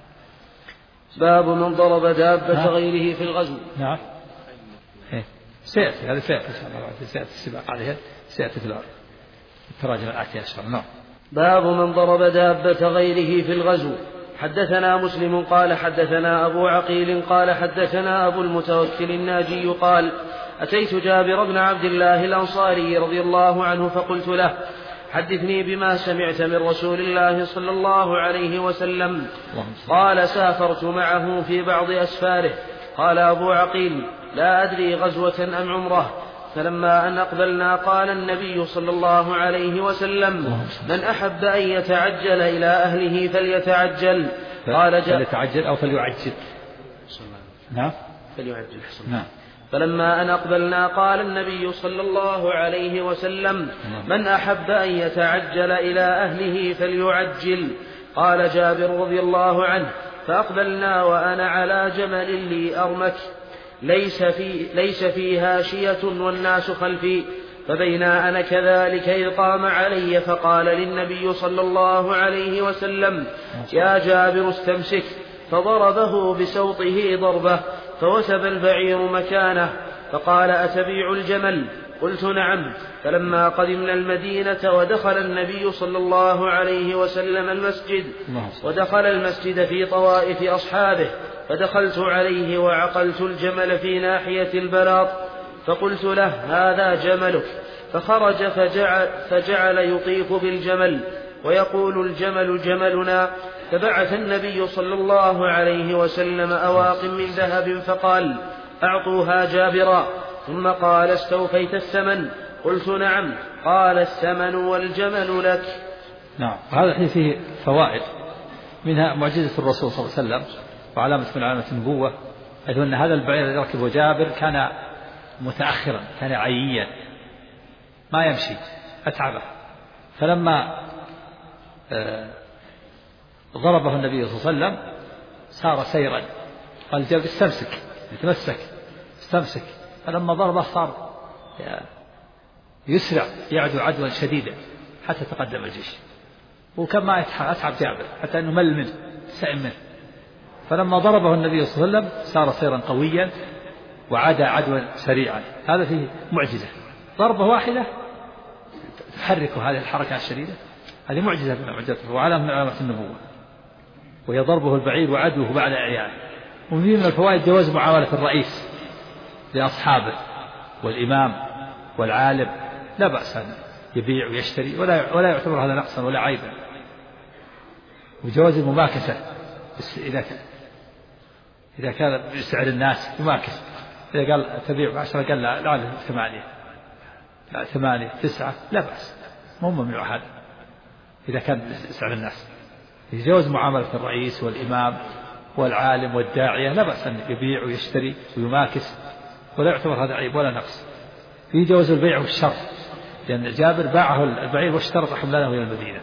باب من ضرب دابة غيره في الغزو. نعم. سيأتي هذا سيأتي إن شاء الله، سيأتي السباق عليها، سيأتي في التراجم الآتية إن شاء الله. نعم. باب من ضرب دابة غيره في الغزو. حدثنا مسلم قال حدثنا أبو عقيل قال حدثنا أبو المتوكل الناجي قال أتيت جابر بن عبد الله الأنصاري رضي الله عنه فقلت له حدثني بما سمعت من رسول الله صلى الله عليه وسلم. قال سافرت معه في بعض أسفاره. قال أبو عقيل لا أدري غزوة أم عمره. فلما أن أقبلنا قال النبي صلى الله عليه وسلم من أحب أن يتعجل إلى أهله فليتعجل. قال فليتعجل أو فليعجل. نعم. فليعجل. نعم. فلما أن أقبلنا قال النبي صلى الله عليه وسلم من أحب أن يتعجل إلى أهله فليعجل. قال جابر رضي الله عنه فأقبلنا وأنا على جمل لي أرمك ليس فيه هاشية والناس خلفي. فبينا أنا كذلك إذ قام علي فقال للنبي صلى الله عليه وسلم يا جابر استمسك. فضربه بسوطه ضربة فوثب البعير مكانه. فقال أتبيع الجمل؟ قلت نعم. فلما قدمنا المدينة ودخل النبي صلى الله عليه وسلم المسجد ودخل المسجد في طوائف أصحابه فدخلت عليه وعقلت الجمل في ناحية البلاط فقلت له هذا جملك. فخرج فجعل يطيف بالجمل ويقول الجمل جملنا. فبعث النبي صلى الله عليه وسلم أواق من ذهب فقال أعطوها جابرا. ثم قال استوفيت الثمن؟ قلت نعم. قال الثمن والجمل لك. نعم. هذا الحديث فيه فوائد، منها معجزة الرسول صلى الله عليه وسلم وعلامة من علامة النبوة، حيث أن هذا البعير الذي ركبه جابر كان متأخرا، كان عييا ما يمشي أتعبه. فلما ضربه النبي صلى الله عليه وسلم صار سيرا. قال جابر استمسك، يتمسك استمسك. فلما ضربه صار يسرع يعدو عدوا شديدا حتى تقدم الجيش، وكما أتعب جابر حتى أنه مل منه سئم منه. فلما ضربه النبي صلى الله عليه وسلم صار سيرا قويا وعاد عدوا سريعا. هذا فيه معجزة، ضربة واحدة تحرك هذه الحركة الشديدة، هذه معجزة من معجزته وعلامة من علامات النبوة. وهي ضربه البعير وعدوه بعد إعيانه. ومن الفوائد جواز معاولة الرئيس لأصحابه والإمام والعالم، لا بأس أن يبيع ويشتري ولا يعتبر هذا نقصا ولا عيبا. وجواز المماكسة إذا كان بسعر الناس يماكس إذا قال تبيع ب10 قال لا 8 لا 8 9 لا بأس، مو ممنوع هذا إذا كان سعر الناس. يجوز معاملة الرئيس والإمام والعالم والداعية، لا بأس أن يبيع ويشتري ويماكس، ولا يعتبر هذا عيب ولا نقص. يجوز البيع والشر، لأن جابر باعه البعير واشترط حملانه إلى المدينة،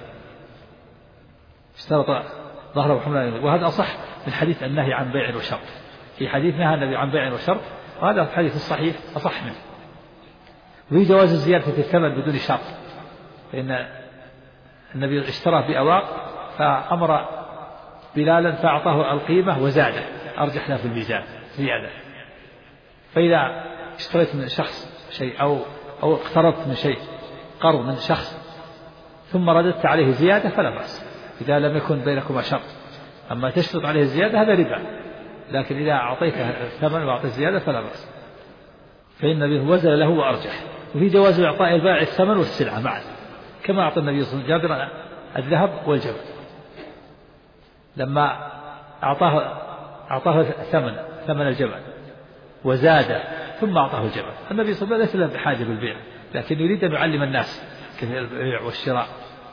اشترط ظهره وحملانه، وهذا أصح من حديث النهي عن بيع وشر. في حديث نهى النبي عن بيع وشر، وهذا الحديث الصحيح أصح منه. وفي جواز الزيادة في الثمن بدون شرط، فإن النبي اشترى بأواق فأمر بلالا فأعطاه القيمة وزاده، أرجح له في الميزان زيادة. فإذا اشتريت من شخص شيء أو اقترضت من شيء قرض من شخص ثم رددت عليه زيادة فلا بأس، إذا لم يكن بينكما شرط. أما تشترط عليه الزيادة هذا ربا، لكن إذا أعطيته الثمن وأعطيت زيادة فلا بأس، فإن النبي وزن له وأرجح. وفي جواز إعطاء البائع الثمن والسلعة معا، كما أعطى النبي صلى الله عليه وسلم جابر الذهب والجبل، لما أعطاه ثمن الجبل وزاد ثم أعطاه الجبل. النبي صلى الله عليه وسلم ليس له بحاجة بالبيع، لكن يريد أن يعلم الناس كيف البيع والشراء.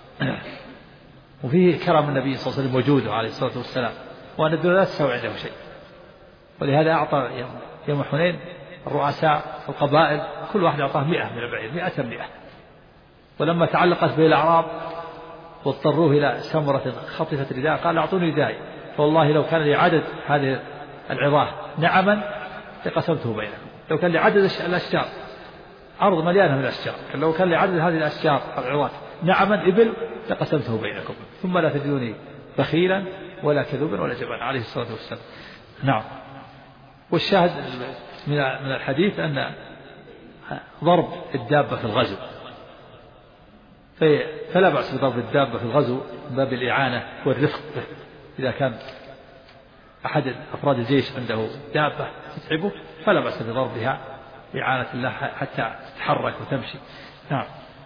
وفيه كرم النبي صلى الله عليه وسلم وجوده عليه الصلاة والسلام، وأن الدنيا لا تساوي عنده شيء. ولهذا أعطى يوم حنين الرؤساء القبائل كل واحد أعطاه 100 من البعير، 100. ولما تعلقت به الأعراب واضطروه إلى سمرة خطفت رداء قال أعطوني ردائي، فوالله لو كان لي عدد هذه العظاه نعما لقسمته بينكم. لو كان لي عدد الأشجار، أرض مليانة من الأشجار، لو كان لي عدد هذه الأشجار العظات نعما إبل لقسمته بينكم، ثم لا تجدوني بخيلا ولا كذوبا ولا جبنا عليه الصلاة والسلام. نعم. والشاهد من الحديث أن ضرب الدابة في الغزو، فلا بأس بضرب الدابة في الغزو من باب الإعانة والرفق به. إذا كان أحد أفراد الجيش عنده دابة تتعبه فلا بأس بضربها إعانة الله حتى تتحرك وتمشي. نعم.